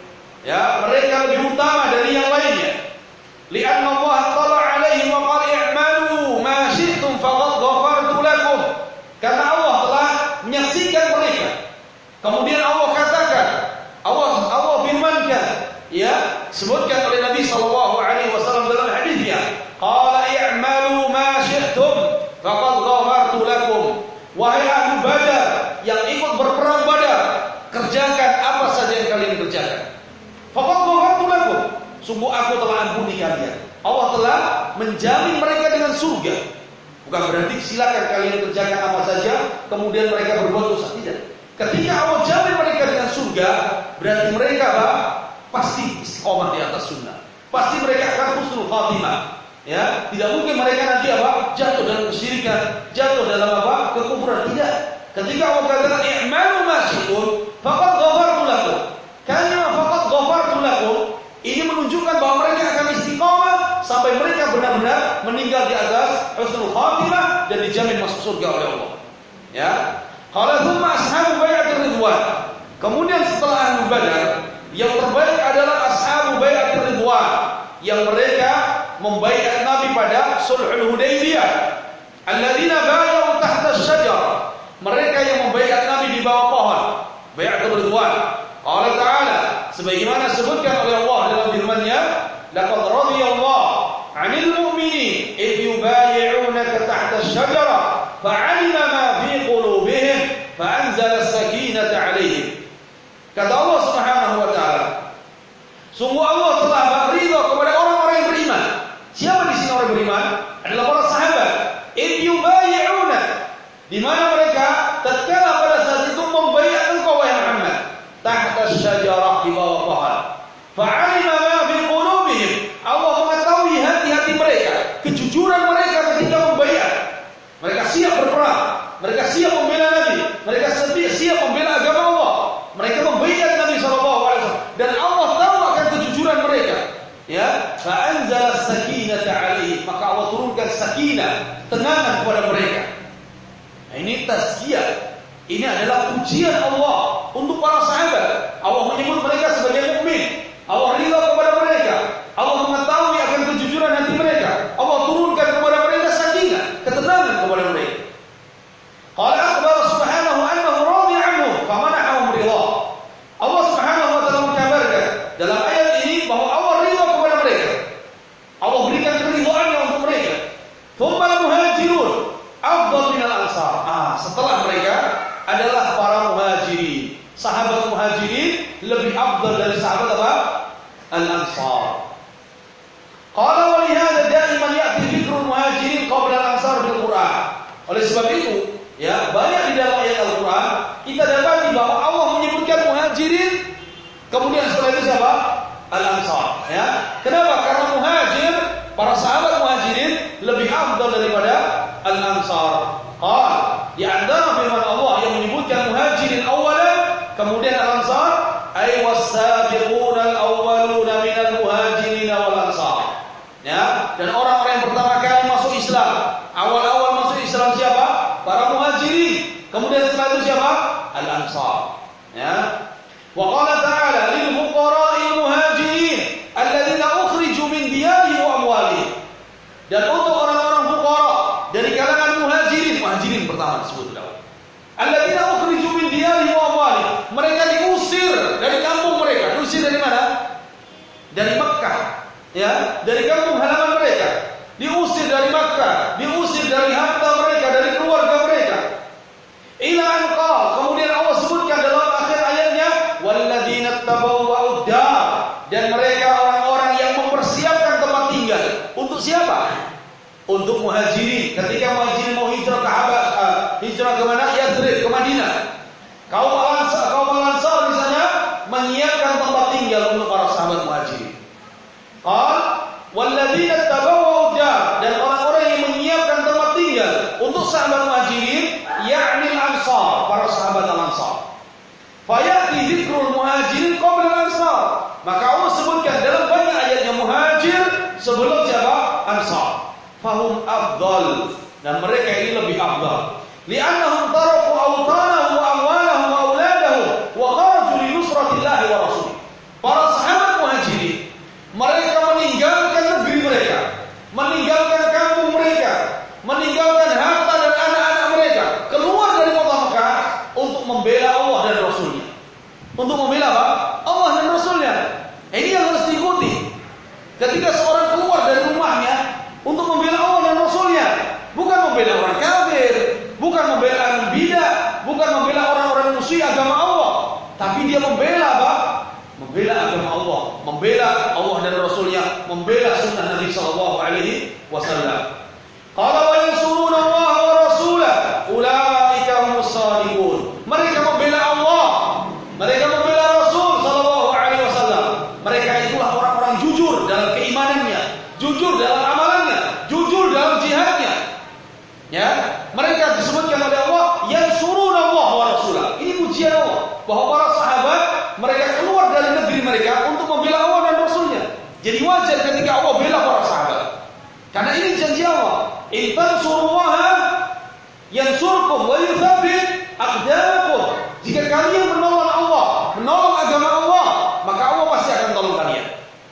[SPEAKER 1] Ya, mereka lebih utama dari yang lainnya. Li'anna Allah tala 'alaihim wa qala i'malu ma syi'tum faqad ghafartu lakum. Karena Allah telah menyaksikan mereka. Kemudian Allah katakan, Allah Allah firmankan, ya, sebutkan oleh Nabi sallallahu alaihi wasallam dalam hadisnya, qala i'malu ma syi'tum faqad ghafartu lakum. Wahai ahli Badar yang ikut berperang Badar, kerjakan apa saja yang kalian kerjakan. Faqad ghafartu lakum. Sungguh aku telah ampuni kalian. Allah telah menjamin mereka dengan surga. Bukan berarti silakan kalian kerjakan apa saja kemudian mereka berbuat dosa, tidak. Ketika Allah jamin mereka dengan surga, berarti mereka apa? Pasti istiqomah di atas sunnah. Pasti mereka akan husnul khatimah. Ya, tidak mungkin mereka nanti apa? Jatuh dalam kesyirikan, jatuh dalam apa? Kekufuran, tidak. Ketika Allah katakan i'malu ma syi'tum faqad ghafartu lakum. Karena faqad ghafartu lakum ini menunjukkan bahwa mereka akan istiqamah sampai mereka benar-benar meninggal di atas husnul khatimah dan dijamin masuk surga oleh Allah. Ya. Qala thumma ashabu bai'atir ridwan. Kemudian setelah ahli Badar, yang terbaik adalah ashabu bai'atir ridwan, yang mereka membaiat Nabi pada Sulhul Hudaybiyah. Alladzina bai'u tahta asy-syajarah. Mereka yang membaiat Nabi di bawah pohon. Bai'atul ridwan. Qala ta'ala, sebagaimana disebutkan oleh Allah dalam firman-Nya, laqad radiyallahu 'anil mu'minin idh yubayyi'unaka tahta asy-syajarah fa'alima ma fi qulubihim fa'anzala as-sakinata 'alaihim. Kata Allah Subhanahu wa taala, sungguh Allah telah berridha kepada orang-orang yang beriman. Siapa di sini orang beriman? Adalah para sahabat. Idh yubayyi'una, di mana mereka tatkala pada saat itu membaiat engkau wahai Muhammad tahta asy-syajarah, di bawah pohon. Fa'alima ma fi qulubihim, Allah mengetahui hati-hati mereka, kejujuran mereka ketika membaiat. Mereka siap berperang, mereka siap membela Nabi, mereka siap membela agama Allah. Mereka membaiat Nabi sallallahu alaihi wasallam dan Allah tahu akan kejujuran mereka. Ya, fa'anzala as-sakinata 'alaihim, maka Allah turunkan sakinah, tenangan kepada mereka. Nah, ini tazkiyah. Ini adalah pujian Allah untuk para sahabat. Allah menyebut mereka sebagai mukmin. Allah ridha kepada mereka. Allah mengetahui akan kejujuran hati mereka. Allah turunkan kepada mereka sakinah, ketenangan kepada mereka. Qala akhbar subhanahu annahu radhi anhum famanahum ridha. Allah Subhanahu wa taala mengabarkan dalam ayat ini bahwa Allah ridha kepada mereka. Allah berikan keridhaannya untuk mereka. Tsumma al-muhajirun afdal min al-ansar. Ah, setelah mereka adalah para muhajirin. Sahabat muhajirin lebih afdal dari sahabat apa? Al-ansar. Qala wa li hadza da'iman ya'ti dzikrul muhajirin qabla al-ansar bil Qur'an. Oleh sebab itu, ya, banyak di dalam ayat Al-Qur'an kita dapati bahwa Allah menyebutkan muhajirin, kemudian setelah itu siapa? Al-ansar, ya. Kenapa? Karena muhajir, para sahabat muhajirin lebih afdal daripada al-ansar. Qala, di antara firman Allah yang menyebutkan muhajirin awalan Kemudian Al-Ansar, ay was-sabiquna al-awwaluna minal muhajirin wal ansar. Ya, dan orang-orang yang pertama kali masuk Islam, awal-awal masuk Islam siapa? Para muhajirin. Kemudian setelah itu siapa? Al-Ansar. Ya. Wa qala ta'ala lil fuqara'il muhajirin alladziina ukhriju min diyarihim wa amwalihim. Dan untuk orang-orang fuqara dari kalangan muhajirin, muhajirin pertama disebut dalam. Alladziina ukhriju min diyarihim wa amwalihim. Mereka diusir dari kampung mereka. Diusir dari mana? Dari Makkah. Ya, dari kampung halaman mereka. Diusir dari Makkah, diusir dari harta mereka, dari keluarga mereka. Ila anqal, kemudian Allah sebutkan dalam akhir ayatnya, walladzina tabawwa'ud dar, dan mereka orang-orang yang mempersiapkan tempat tinggal. Untuk siapa? Untuk muhajirin. Ketika muhajirin mau hijrah ke Habasah, hijrah ke mana? Yathrib, ke Madinah. Kaum Al-Ansar, kaum Al-Ansar di sana menyiapkan tempat tinggal untuk para sahabat muhajirin. Qal walladzina tabawwa'ud dar, dan orang-orang yang menyiapkan tempat tinggal untuk sahabat muhajirin, yakni al-ansar, para sahabat al-ansar. Fayati dzikrul muhajirin qabla al-ansar. Maka Allah sebutkan dalam banyak ayatnya muhajir sebelum siapa? Ansar. Fahum afdal, dan mereka ini lebih afdal. Li'annahum taraku awtanahum wa amwalahum wa auladahum wa kharaju li nusratillahi wa rasulih. Para sahabat muhajirin, mereka meninggalkan negeri mereka, meninggalkan kampung mereka, meninggalkan harta dan anak-anak mereka, keluar dari kota Mekah untuk membela Allah dan Rasulnya. Untuk membela apa? Allah dan Rasulnya. Ini yang harus diikuti. Ketika seorang keluar dari rumahnya untuk membela Allah dan Rasulnya, bukan membela orang kafir, bukan membela orang bidah, bukan membela orang-orang musuh agama Allah, tapi dia membela apa? Membela agama Allah, membela Allah dan Rasulnya, membela sunnah Nabi Sallallahu Alaihi Wasallam. Qala wa yansuruna Allah wa Rasulah, ulaika humus shadiqun. Mereka membela Allah, mereka membela Rasul Sallallahu Alaihi Wasallam. Mereka itulah orang-orang jujur dalam keimanannya, jujur dalam amalannya, jujur dalam jihadnya. Ya, mereka disebutkan oleh Allah yansuruna Allah wa Rasulah. Ini pujian Allah bahwa para sahabat mereka keluar dari negeri mereka untuk membela Allah dan Rasulnya. Jadi wajar ketika Allah bela para sahabat. Karena ini janji Allah. In tansurullaha yansurkum wa yuthabbit aqdamakum. Jika kalian menolong Allah, menolong agama Allah, maka Allah pasti akan tolong kalian.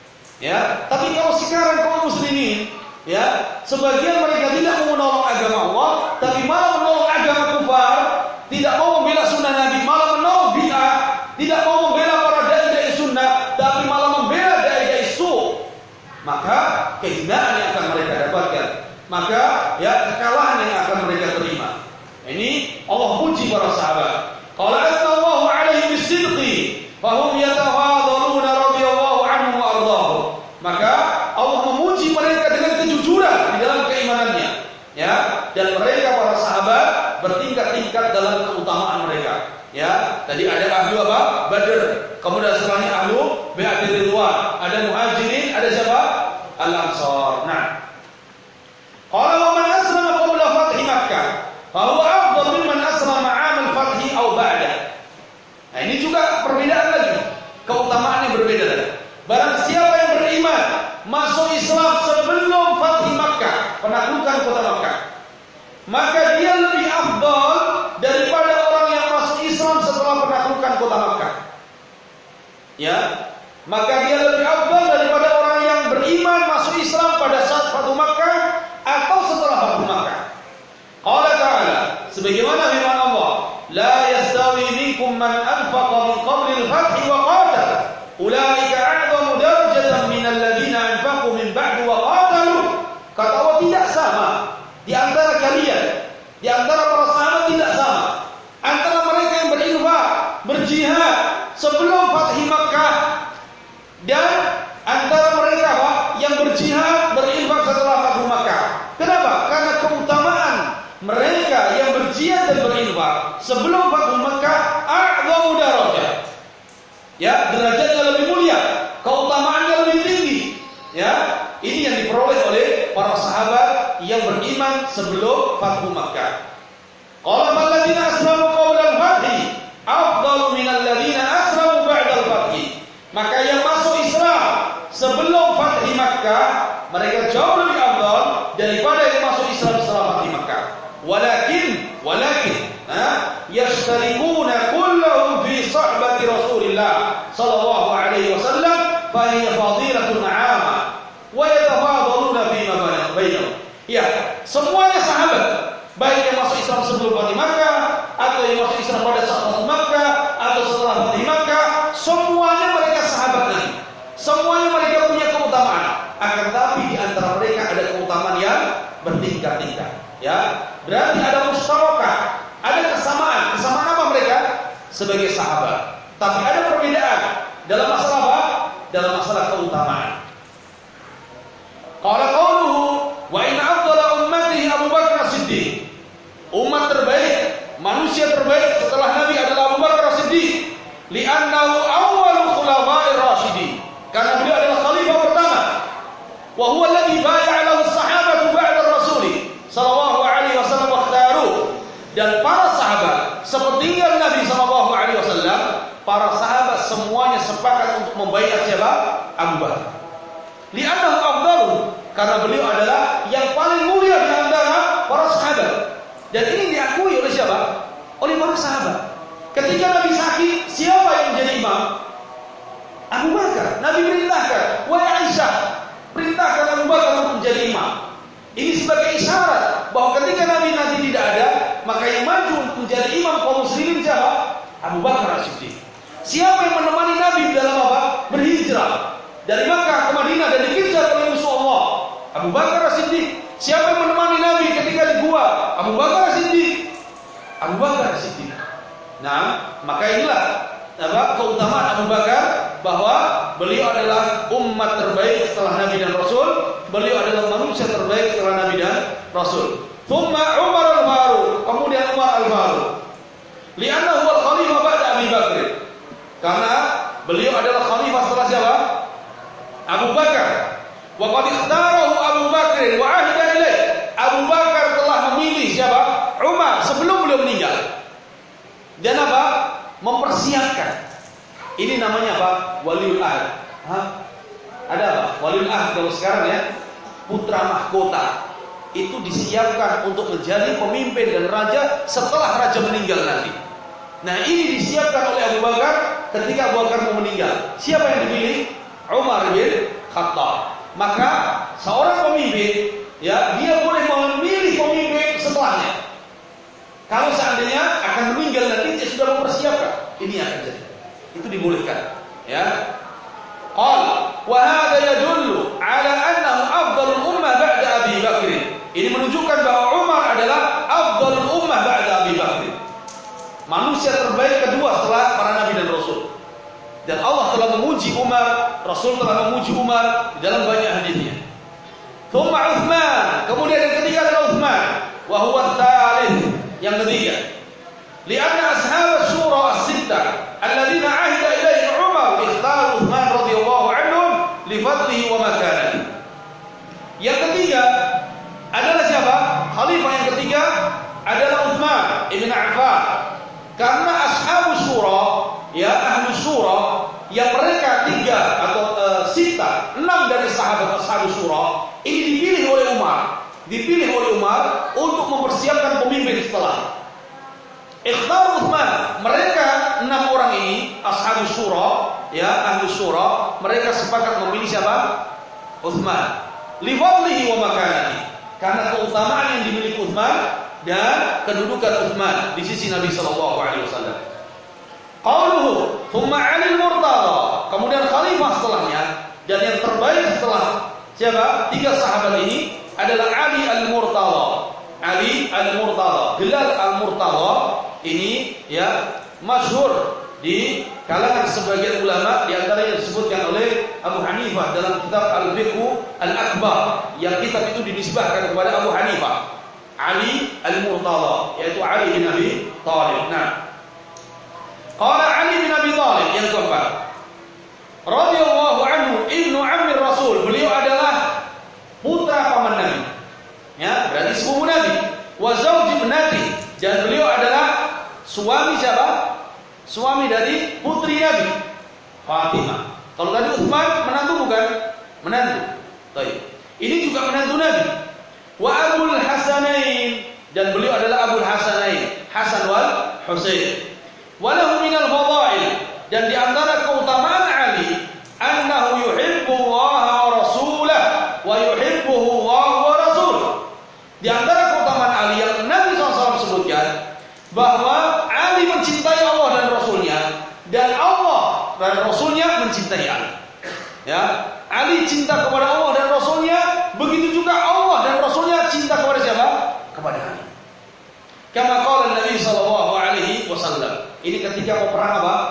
[SPEAKER 1] Ya, tapi kalau sekarang kaum muslimin, ya, sebagian mereka tidak mau menolong agama Allah, tapi malah menolong agama kufar, tidak mau membela sunnah Nabi, malah menolong bid'ah, tidak mau membela para dai-dai sunnah, tapi malah membela dai-dai su. Maka kehinaan yang akan mereka dapatkan, maka ya kekalahan yang akan mereka terima. Ini Allah puji para sahabat. Qala asnallahu alaihi bisidqi fahum yatafadhaluna radhiyallahu anhum wa ardahum. Maka Allah memuji mereka dengan kejujuran di dalam keimanannya, ya, dan mereka para sahabat bertingkat-tingkat dalam keutamaan mereka. Ya, tadi ada ahlu apa? Badr. Kemudian setelahnya ahlu Bai'atul Ridwan. Ada muhajirin, ada siapa? Al-Ansar. Nah, qala wa man aslama qabla fathi Makkah fa huwa afdal mimman aslama 'am al-fathi aw ba'da. Nah, ini juga perbedaan lagi. Keutamaannya berbeda tadi. Barang siapa yang beriman masuk Islam sebelum fathi Makkah, penaklukan kota Makkah, maka dia lebih afdal daripada orang yang masuk Islam setelah penaklukan kota Makkah. Ya, maka dia lebih afdal daripada orang yang beriman masuk Islam pada saat Fathu Makkah atau setelah Fathu Makkah. Qala ta'ala, sebagaimana firman Allah, la yastawi minkum man anfaqa min qabli al-fathi wa qatal, ulaika a'zamu darajatan min alladziina anfaqu min ba'du wa qatalu. Kata Allah, tidak sama di antara kalian, di antara para sahabat tidak sama antara mereka yang berinfak, berjihad sebelum Fathi Makkah dan antara mereka apa? Yang berjihad, berinfak setelah Fathu Makkah. Kenapa? Karena keutamaan mereka yang berjihad dan berinfak sebelum Fathu Makkah a'dhamu darajah. Ya, derajatnya lebih mulia, keutamaannya lebih tinggi. Ya, ini yang diperoleh oleh para sahabat yang beriman sebelum Fathu Makkah. Qala alladzina aslamu qabla al-fathi afdalu minal ladzina Makkah, mereka jauh lebih afdal daripada yang masuk Islam setelah Fatih Makkah. Walakin, walakin, yashtarikuna kullahum fi sahbati Rasulillah sallallahu alaihi wasallam, fa hiya fadilatun 'amma wa yatafadaluna fi ma bainahum. Ya, semuanya sahabat, baik yang masuk Islam sebelum Fatih Makkah atau yang masuk Islam pada saat Fatih Makkah atau setelah Fatih Makkah, semuanya mereka sahabat Nabi. Semuanya mereka punya keutamaan. Akan tetapi di antara mereka ada keutamaan yang bertingkat-tingkat. Ya, berarti ada musyarakah, ada kesamaan. Kesamaan apa mereka? Sebagai sahabat. Tapi ada perbedaan dalam masalah apa? Dalam masalah keutamaan. Qala qauluhu wa inna afdala ummatihi Abu Bakar As-Siddiq. Umat terbaik, manusia terbaik setelah Nabi adalah Abu Bakar As-Siddiq. Li'annahu awwalul khulafa'ir rasyidin. Karena beliau adalah khalifah pertama. Wa huwa alladhi bai'a lahu as-sahabatu ba'da ar-rasul sallallahu alaihi wasallam wa ikhtaru. Dan para sahabat sepeninggal Nabi sallallahu alaihi wasallam, para sahabat semuanya sepakat untuk membaiat siapa? Abu Bakar. Li'annahu afdalu, karena beliau adalah yang paling mulia di antara para sahabat. Dan ini diakui oleh siapa? Oleh para sahabat. Ketika Nabi sakit, siapa yang menjadi imam? Abu Bakar. Nabi perintahkan, wahai Aisyah, perintahkan Abu Bakar untuk menjadi imam. Ini sebagai isyarat bahwa ketika Nabi nanti tidak ada, maka yang maju untuk menjadi imam kaum muslimin siapa? Abu Bakar As-Siddiq. Siapa yang menemani Nabi dalam apa? Berhijrah dari Makkah ke Madinah dan dikejar oleh musuh Allah? Abu Bakar As-Siddiq. Siapa yang menemani Nabi ketika di gua? Abu Bakar As-Siddiq. Abu Bakar As-Siddiq. Nah, maka inilah apa keutamaan Abu Bakar, bahwa beliau adalah umat terbaik setelah Nabi dan Rasul. Beliau adalah manusia terbaik setelah Nabi dan Rasul. Thumma Umar al-Faruq, kemudian Umar al-Faruq. Li'annahu al-khalifah ba'da Abi Bakr. Karena beliau adalah khalifah setelah siapa? Abu Bakar. Wa qad ikhtarahu Abu Bakr wa ahida ilaih. Abu Bakar telah memilih siapa? Umar sebelum beliau meninggal. Dan apa? Mempersiapkan. Ini namanya apa? Waliul ahd. Hah? Ada apa? Waliul ahd kalau sekarang ya, putra mahkota. Itu disiapkan untuk menjadi pemimpin dan raja setelah raja meninggal nanti. Nah, ini disiapkan oleh Abu Bakar ketika Abu Bakar mau meninggal. Siapa yang dipilih? Umar bin Khattab. Maka seorang pemimpin, ya, dia boleh memilih pemimpin setelahnya. Kalau seandainya akan meninggal nanti, dia sudah mempersiapkan. Ini akan jadi. Itu dibolehkan, ya. Qala wa hadha yadullu ala annahu afdalul ummah ba'da Abi Bakr. Ini menunjukkan bahwa Umar adalah afdalul ummah ba'da Abi Bakr. Manusia terbaik kedua setelah para nabi dan rasul. Dan Allah telah memuji Umar, Rasul telah memuji Umar di dalam banyak hadisnya. Tsumma Utsman, kemudian yang ketiga adalah Utsman, wa huwa tsalits, yang ketiga. Lianna ashab syura as-sittah alladziina 'ahida ilaihim Umar ikhtaru Utsman radhiyallahu anhum li fadlihi wa makanatihi. Yang ketiga adalah siapa? Khalifah yang ketiga adalah Utsman ibn Affan. Karena ashabus syura, ya ahlu syura, yang mereka tiga atau e, sita, enam dari sahabat ashabus syura, ini dipilih oleh Umar, dipilih oleh Umar untuk mempersiapkan pemimpin setelah. Ikhtar Utsman, mereka enam orang ini ashabus syura, ya ahlu syura, mereka sepakat memilih siapa? Utsman. Li fadlihi wa makanatihi. Karena keutamaan yang dimiliki Utsman dan kedudukan Utsman di sisi Nabi sallallahu alaihi wasallam. Qauluhu thumma 'Ali al-Murtada, kemudian khalifah setelahnya dan yang terbaik setelah siapa? Tiga sahabat ini adalah Ali al-Murtada. Ali al-Murtada, gelar al-Murtada ini ya masyhur di kalangan sebagian ulama, di antara yang disebutkan oleh Abu Hanifah dalam kitab Al-Fiqh Al-Akbar, yang kitab itu dinisbahkan kepada Abu Hanifah. Ali al-Murtada, yaitu Ali bin Abi Thalib. Nah, qala Ali bin Abi Thalib yang keempat, radhiyallahu anhu ibnu ammi Rasul, beliau adalah putra paman Nabi, ya berarti sepupu Nabi. Wa zauji ibnati, dan beliau adalah suami siapa? Suami dari putri Nabi, Fatimah. Kalau tadi Utsman menantu bukan? Menantu. Baik. Ini juga menantu Nabi. Wa Abul Hasanain, dan beliau adalah Abul Hasanain, Hasan wal Husain. Wa lahu minal fadail, dan di antara keutamaan Ali annahu yuhibbu Allah wa rasulahu wa yuhibbuhu Allah wa rasuluh. Di antara keutamaan Ali yang Nabi shallallahu alaihi wasallam sebutkan bahwa Ali mencintai Allah dan Rasulnya, dan Allah dan Rasulnya mencintai Ali. Ya, Ali cinta kepada Allah dan Rasulnya, begitu juga Allah dan Rasulnya cinta kepada siapa? Kepada Ali. Kama qala Nabi sallallahu alaihi wasallam. Ini ketika mau perang apa?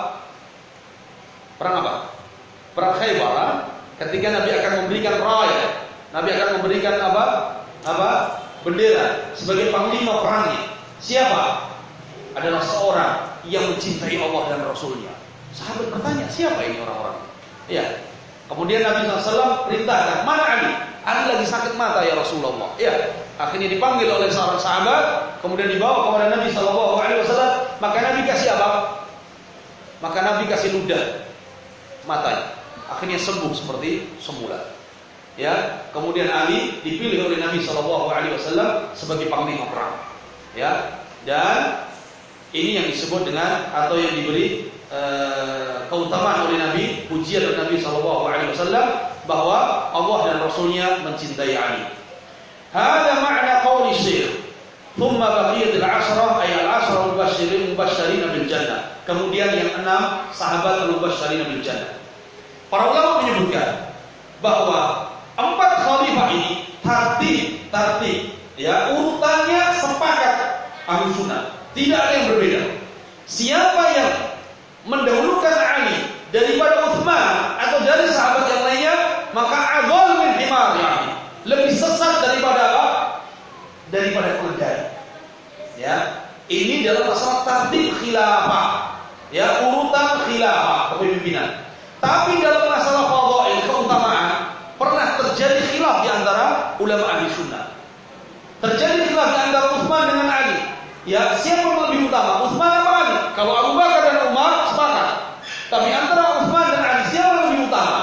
[SPEAKER 1] Perang apa? Perang Khaybar. Ketika Nabi akan memberikan raya, Nabi akan memberikan apa? Apa? Bendera sebagai panglima perangnya. Siapa? Adalah seorang yang mencintai Allah dan Rasulnya. Sahabat bertanya, siapa ini orang-orang? Ya. Kemudian Nabi shallallahu alaihi wasallam perintahkan, mana Ali? Ali lagi sakit mata ya Rasulullah. Ya. Akhirnya dipanggil oleh seorang sahabat, kemudian dibawa kepada Nabi shallallahu alaihi wasallam. Maka Nabi kasih apa? Maka Nabi kasih ludah matanya. Akhirnya sembuh seperti semula. Ya. Kemudian Ali dipilih oleh Nabi shallallahu alaihi wasallam sebagai panglima perang. Ya. Dan ini yang disebut dengan atau yang diberi uh, keutamaan oleh Nabi, pujian oleh Nabi Sallallahu Alaihi Wasallam bahwa Allah dan Rasulnya mencintai Ali. Hada makna qauli syekh. Thumma baqiyatul ashrah ay al-ashrah mubasysyirin mubasysyirin bil jannah. Kemudian yang enam sahabat mubasysyirin bil jannah. Para ulama menyebutkan bahwa empat khalifah ini tartib, tartib, ya urutannya sepakat Ahlus Sunnah. Tidak ada yang berbeda. Siapa yang mendahulukan Ali daripada Utsman atau dari sahabat yang lainnya, maka adhal min himar Ali. Lebih sesat daripada apa? Daripada keledai. Ya, ini dalam masalah tartib khilafah. Ya, urutan khilafah kepemimpinan. Tapi dalam masalah fadhail, keutamaan, pernah terjadi khilaf di antara ulama ahli sunnah. Terjadi khilaf di antara Utsman dengan Ali. Ya, siapa yang lebih utama? Utsman apa Ali? Kalau Abu Bakar dan Umar sepakat. Tapi antara Utsman dan Ali, siapa yang lebih utama?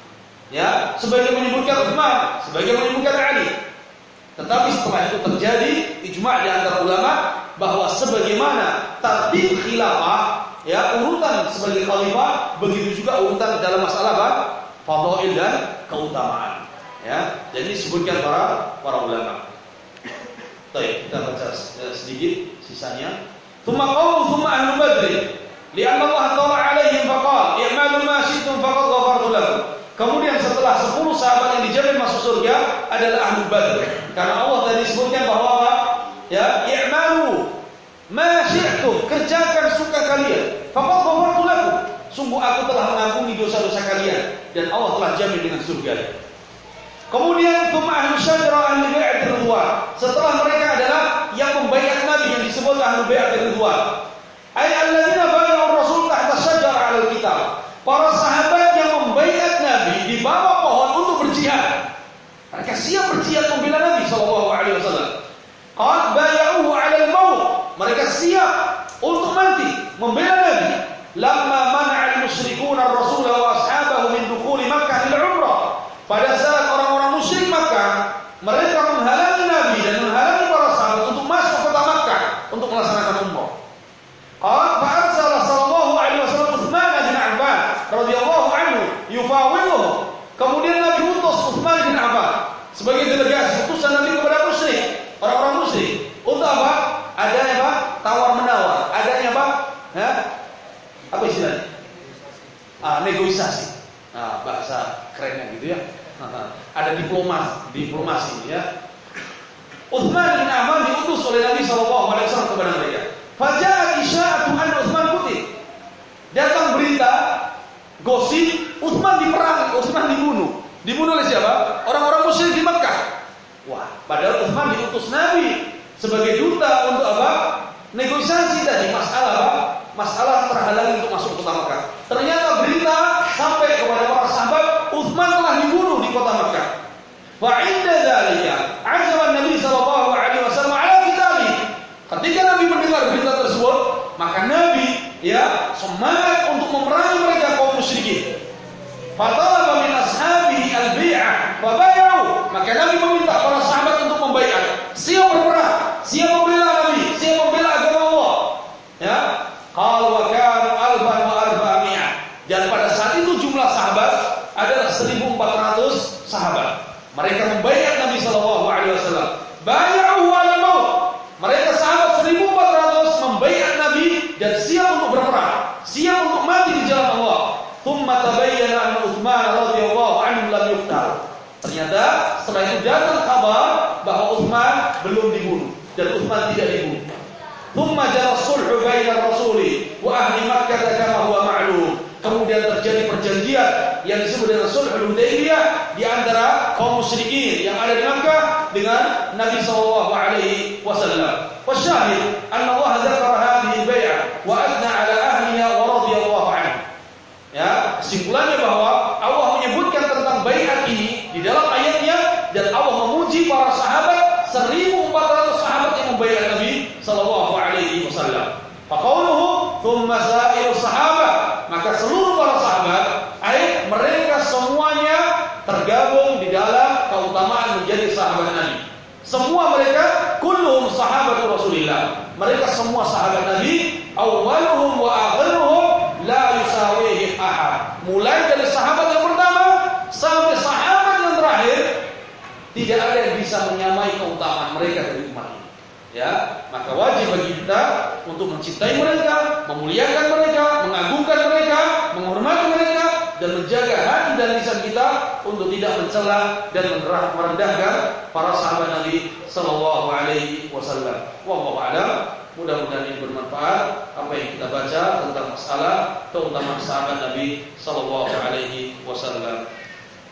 [SPEAKER 1] Ya, sebagian menyebutkan Utsman, sebagian menyebutkan Ali. Tetapi setelah itu terjadi ijma' di antara ulama bahwa sebagaimana tartib khilafah, ya urutan sebagai khalifah, begitu juga urutan dalam masalah apa? Fadhail dan keutamaan. Ya, jadi disebutkan para para ulama. Baik, kita baca sedikit sisanya. Tsumma qawlu tsumma ahlu badr li'anna Allah ta'ala 'alaihim faqala i'malu ma syi'tum faqad ghafartu lakum. Kemudian setelah sepuluh sahabat yang dijamin masuk surga adalah ahlu badr. Karena Allah tadi sebutkan bahwa apa? Ya, i'malu ma syi'tum, kerjakan suka kalian. Faqad ghafartu lakum. Sungguh aku telah mengampuni dosa-dosa kalian dan Allah telah jamin dengan surga. Kemudian tsumma ahlu syajara ahli bai'atir ridwan. Setelah mereka adalah yang membaiat Nabi yang disebut ahlu bai'atir ridwan. Ay alladzina bai'u Rasul tahta syajara 'alal kitab. Para sahabat yang membaiat Nabi di bawah pohon untuk berjihad. Mereka siap berjihad membela Nabi sallallahu alaihi wasallam. Qad bai'uhu 'alal maut. Mereka siap untuk mati membela Nabi. Lamma mana'al musyrikuun ar-rasul wa ashabahu min dukhuli Makkah lil umrah. Pada saat orang-orang musyrik Makkah, mereka menghalangi Nabi dan menghalangi para sahabat untuk masuk kota Makkah untuk melaksanakan umrah. Qala fa'arsala sallallahu alaihi wasallam Utsman bin Affan radhiyallahu anhu yufawiduhu. Kemudian Nabi utus Utsman bin Affan sebagai delegasi utusan Nabi kepada musyrik, orang-orang musyrik. Untuk apa? Adanya apa? Tawar-menawar. Adanya apa? Ya? Apa istilahnya? Ah, negosiasi. Nah, bahasa kerennya gitu ya. Ada diplomasi, diplomasi ya. Utsman bin Affan diutus oleh Nabi sallallahu alaihi wasallam kepada mereka. Faja'at isya'atu anna Utsman qutil. Datang berita gosip Utsman diperangi, Utsman dibunuh. Dibunuh oleh siapa? Orang-orang musyrik di Makkah. Wah, padahal Utsman diutus Nabi sebagai duta untuk apa? Negosiasi tadi masalah apa? Masalah terhalangi untuk masuk kota Makkah. Ternyata berita sampai kepada para sahabat Utsman telah dibunuh di kota Makkah. Wa 'inda dzalika 'azama Nabi sallallahu alaihi wasallam 'ala qitali. Ketika Nabi mendengar berita tersebut, maka Nabi ya semangat untuk memerangi mereka kaum musyrikin. Fatalaba min ashabihi al-bai'ah wa bai'u. Maka Nabi meminta para sahabat untuk membaiat. Siap berperang, siap membela Nabi, siap membela agama Allah. Ya, qala wa kana alfan wa arba'mi'ah. Dan pada saat itu jumlah sahabat adalah seribu empat ratus sahabat. Mereka membaiat Nabi sallallahu alaihi wasallam. Bai'ahu 'ala maut. Mereka sahabat seribu empat ratus membaiat Nabi dan siap untuk berperang, siap untuk mati di jalan Allah. Tsumma tabayyana anna Utsman radhiyallahu anhu lam yuqtal. Ternyata setelah itu datang kabar bahwa Utsman belum dibunuh dan Utsman tidak dibunuh. Tsumma jara sulhu bainar rasuli wa ahli Makkah kama huwa ma'lum. Kemudian terjadi perjanjian yang disebut dengan Sulhul Hudaybiyah di antara kaum musyrikin yang ada di Makkah dengan Nabi sallallahu alaihi wasallam. Wasyahid anna Allah dzakara hadhihi al-bai'ah wa athna 'ala ahliha wa radiyallahu anhu. Ya, kesimpulannya bahwa Allah menyebutkan tentang bai'at ini di dalam ayatnya dan Allah memuji para sahabat seribu empat ratus sahabat yang membai'at Nabi sallallahu alaihi wasallam. Faqauluhu thumma sa'iru sahabat, maka seluruh para sahabat, ayat mereka semuanya tergabung di dalam keutamaan menjadi sahabat Nabi. Semua mereka kulluhum sahabatu Rasulillah. Mereka semua sahabat Nabi, awwaluhum wa akhiruhum la yusawihi ahad. Mulai dari sahabat yang pertama sampai sahabat yang terakhir, tidak ada yang bisa menyamai keutamaan mereka dari umat ini. Ya, maka wajib bagi kita untuk mencintai mereka, memuliakan mereka, mengagungkan mereka, menghormati mereka, dan menjaga hati dan lisan kita untuk tidak mencela dan merendahkan para sahabat Nabi sallallahu alaihi wasallam. Wallahu a'lam. Mudah-mudahan ini bermanfaat apa yang kita baca tentang masalah keutamaan sahabat Nabi sallallahu alaihi wasallam.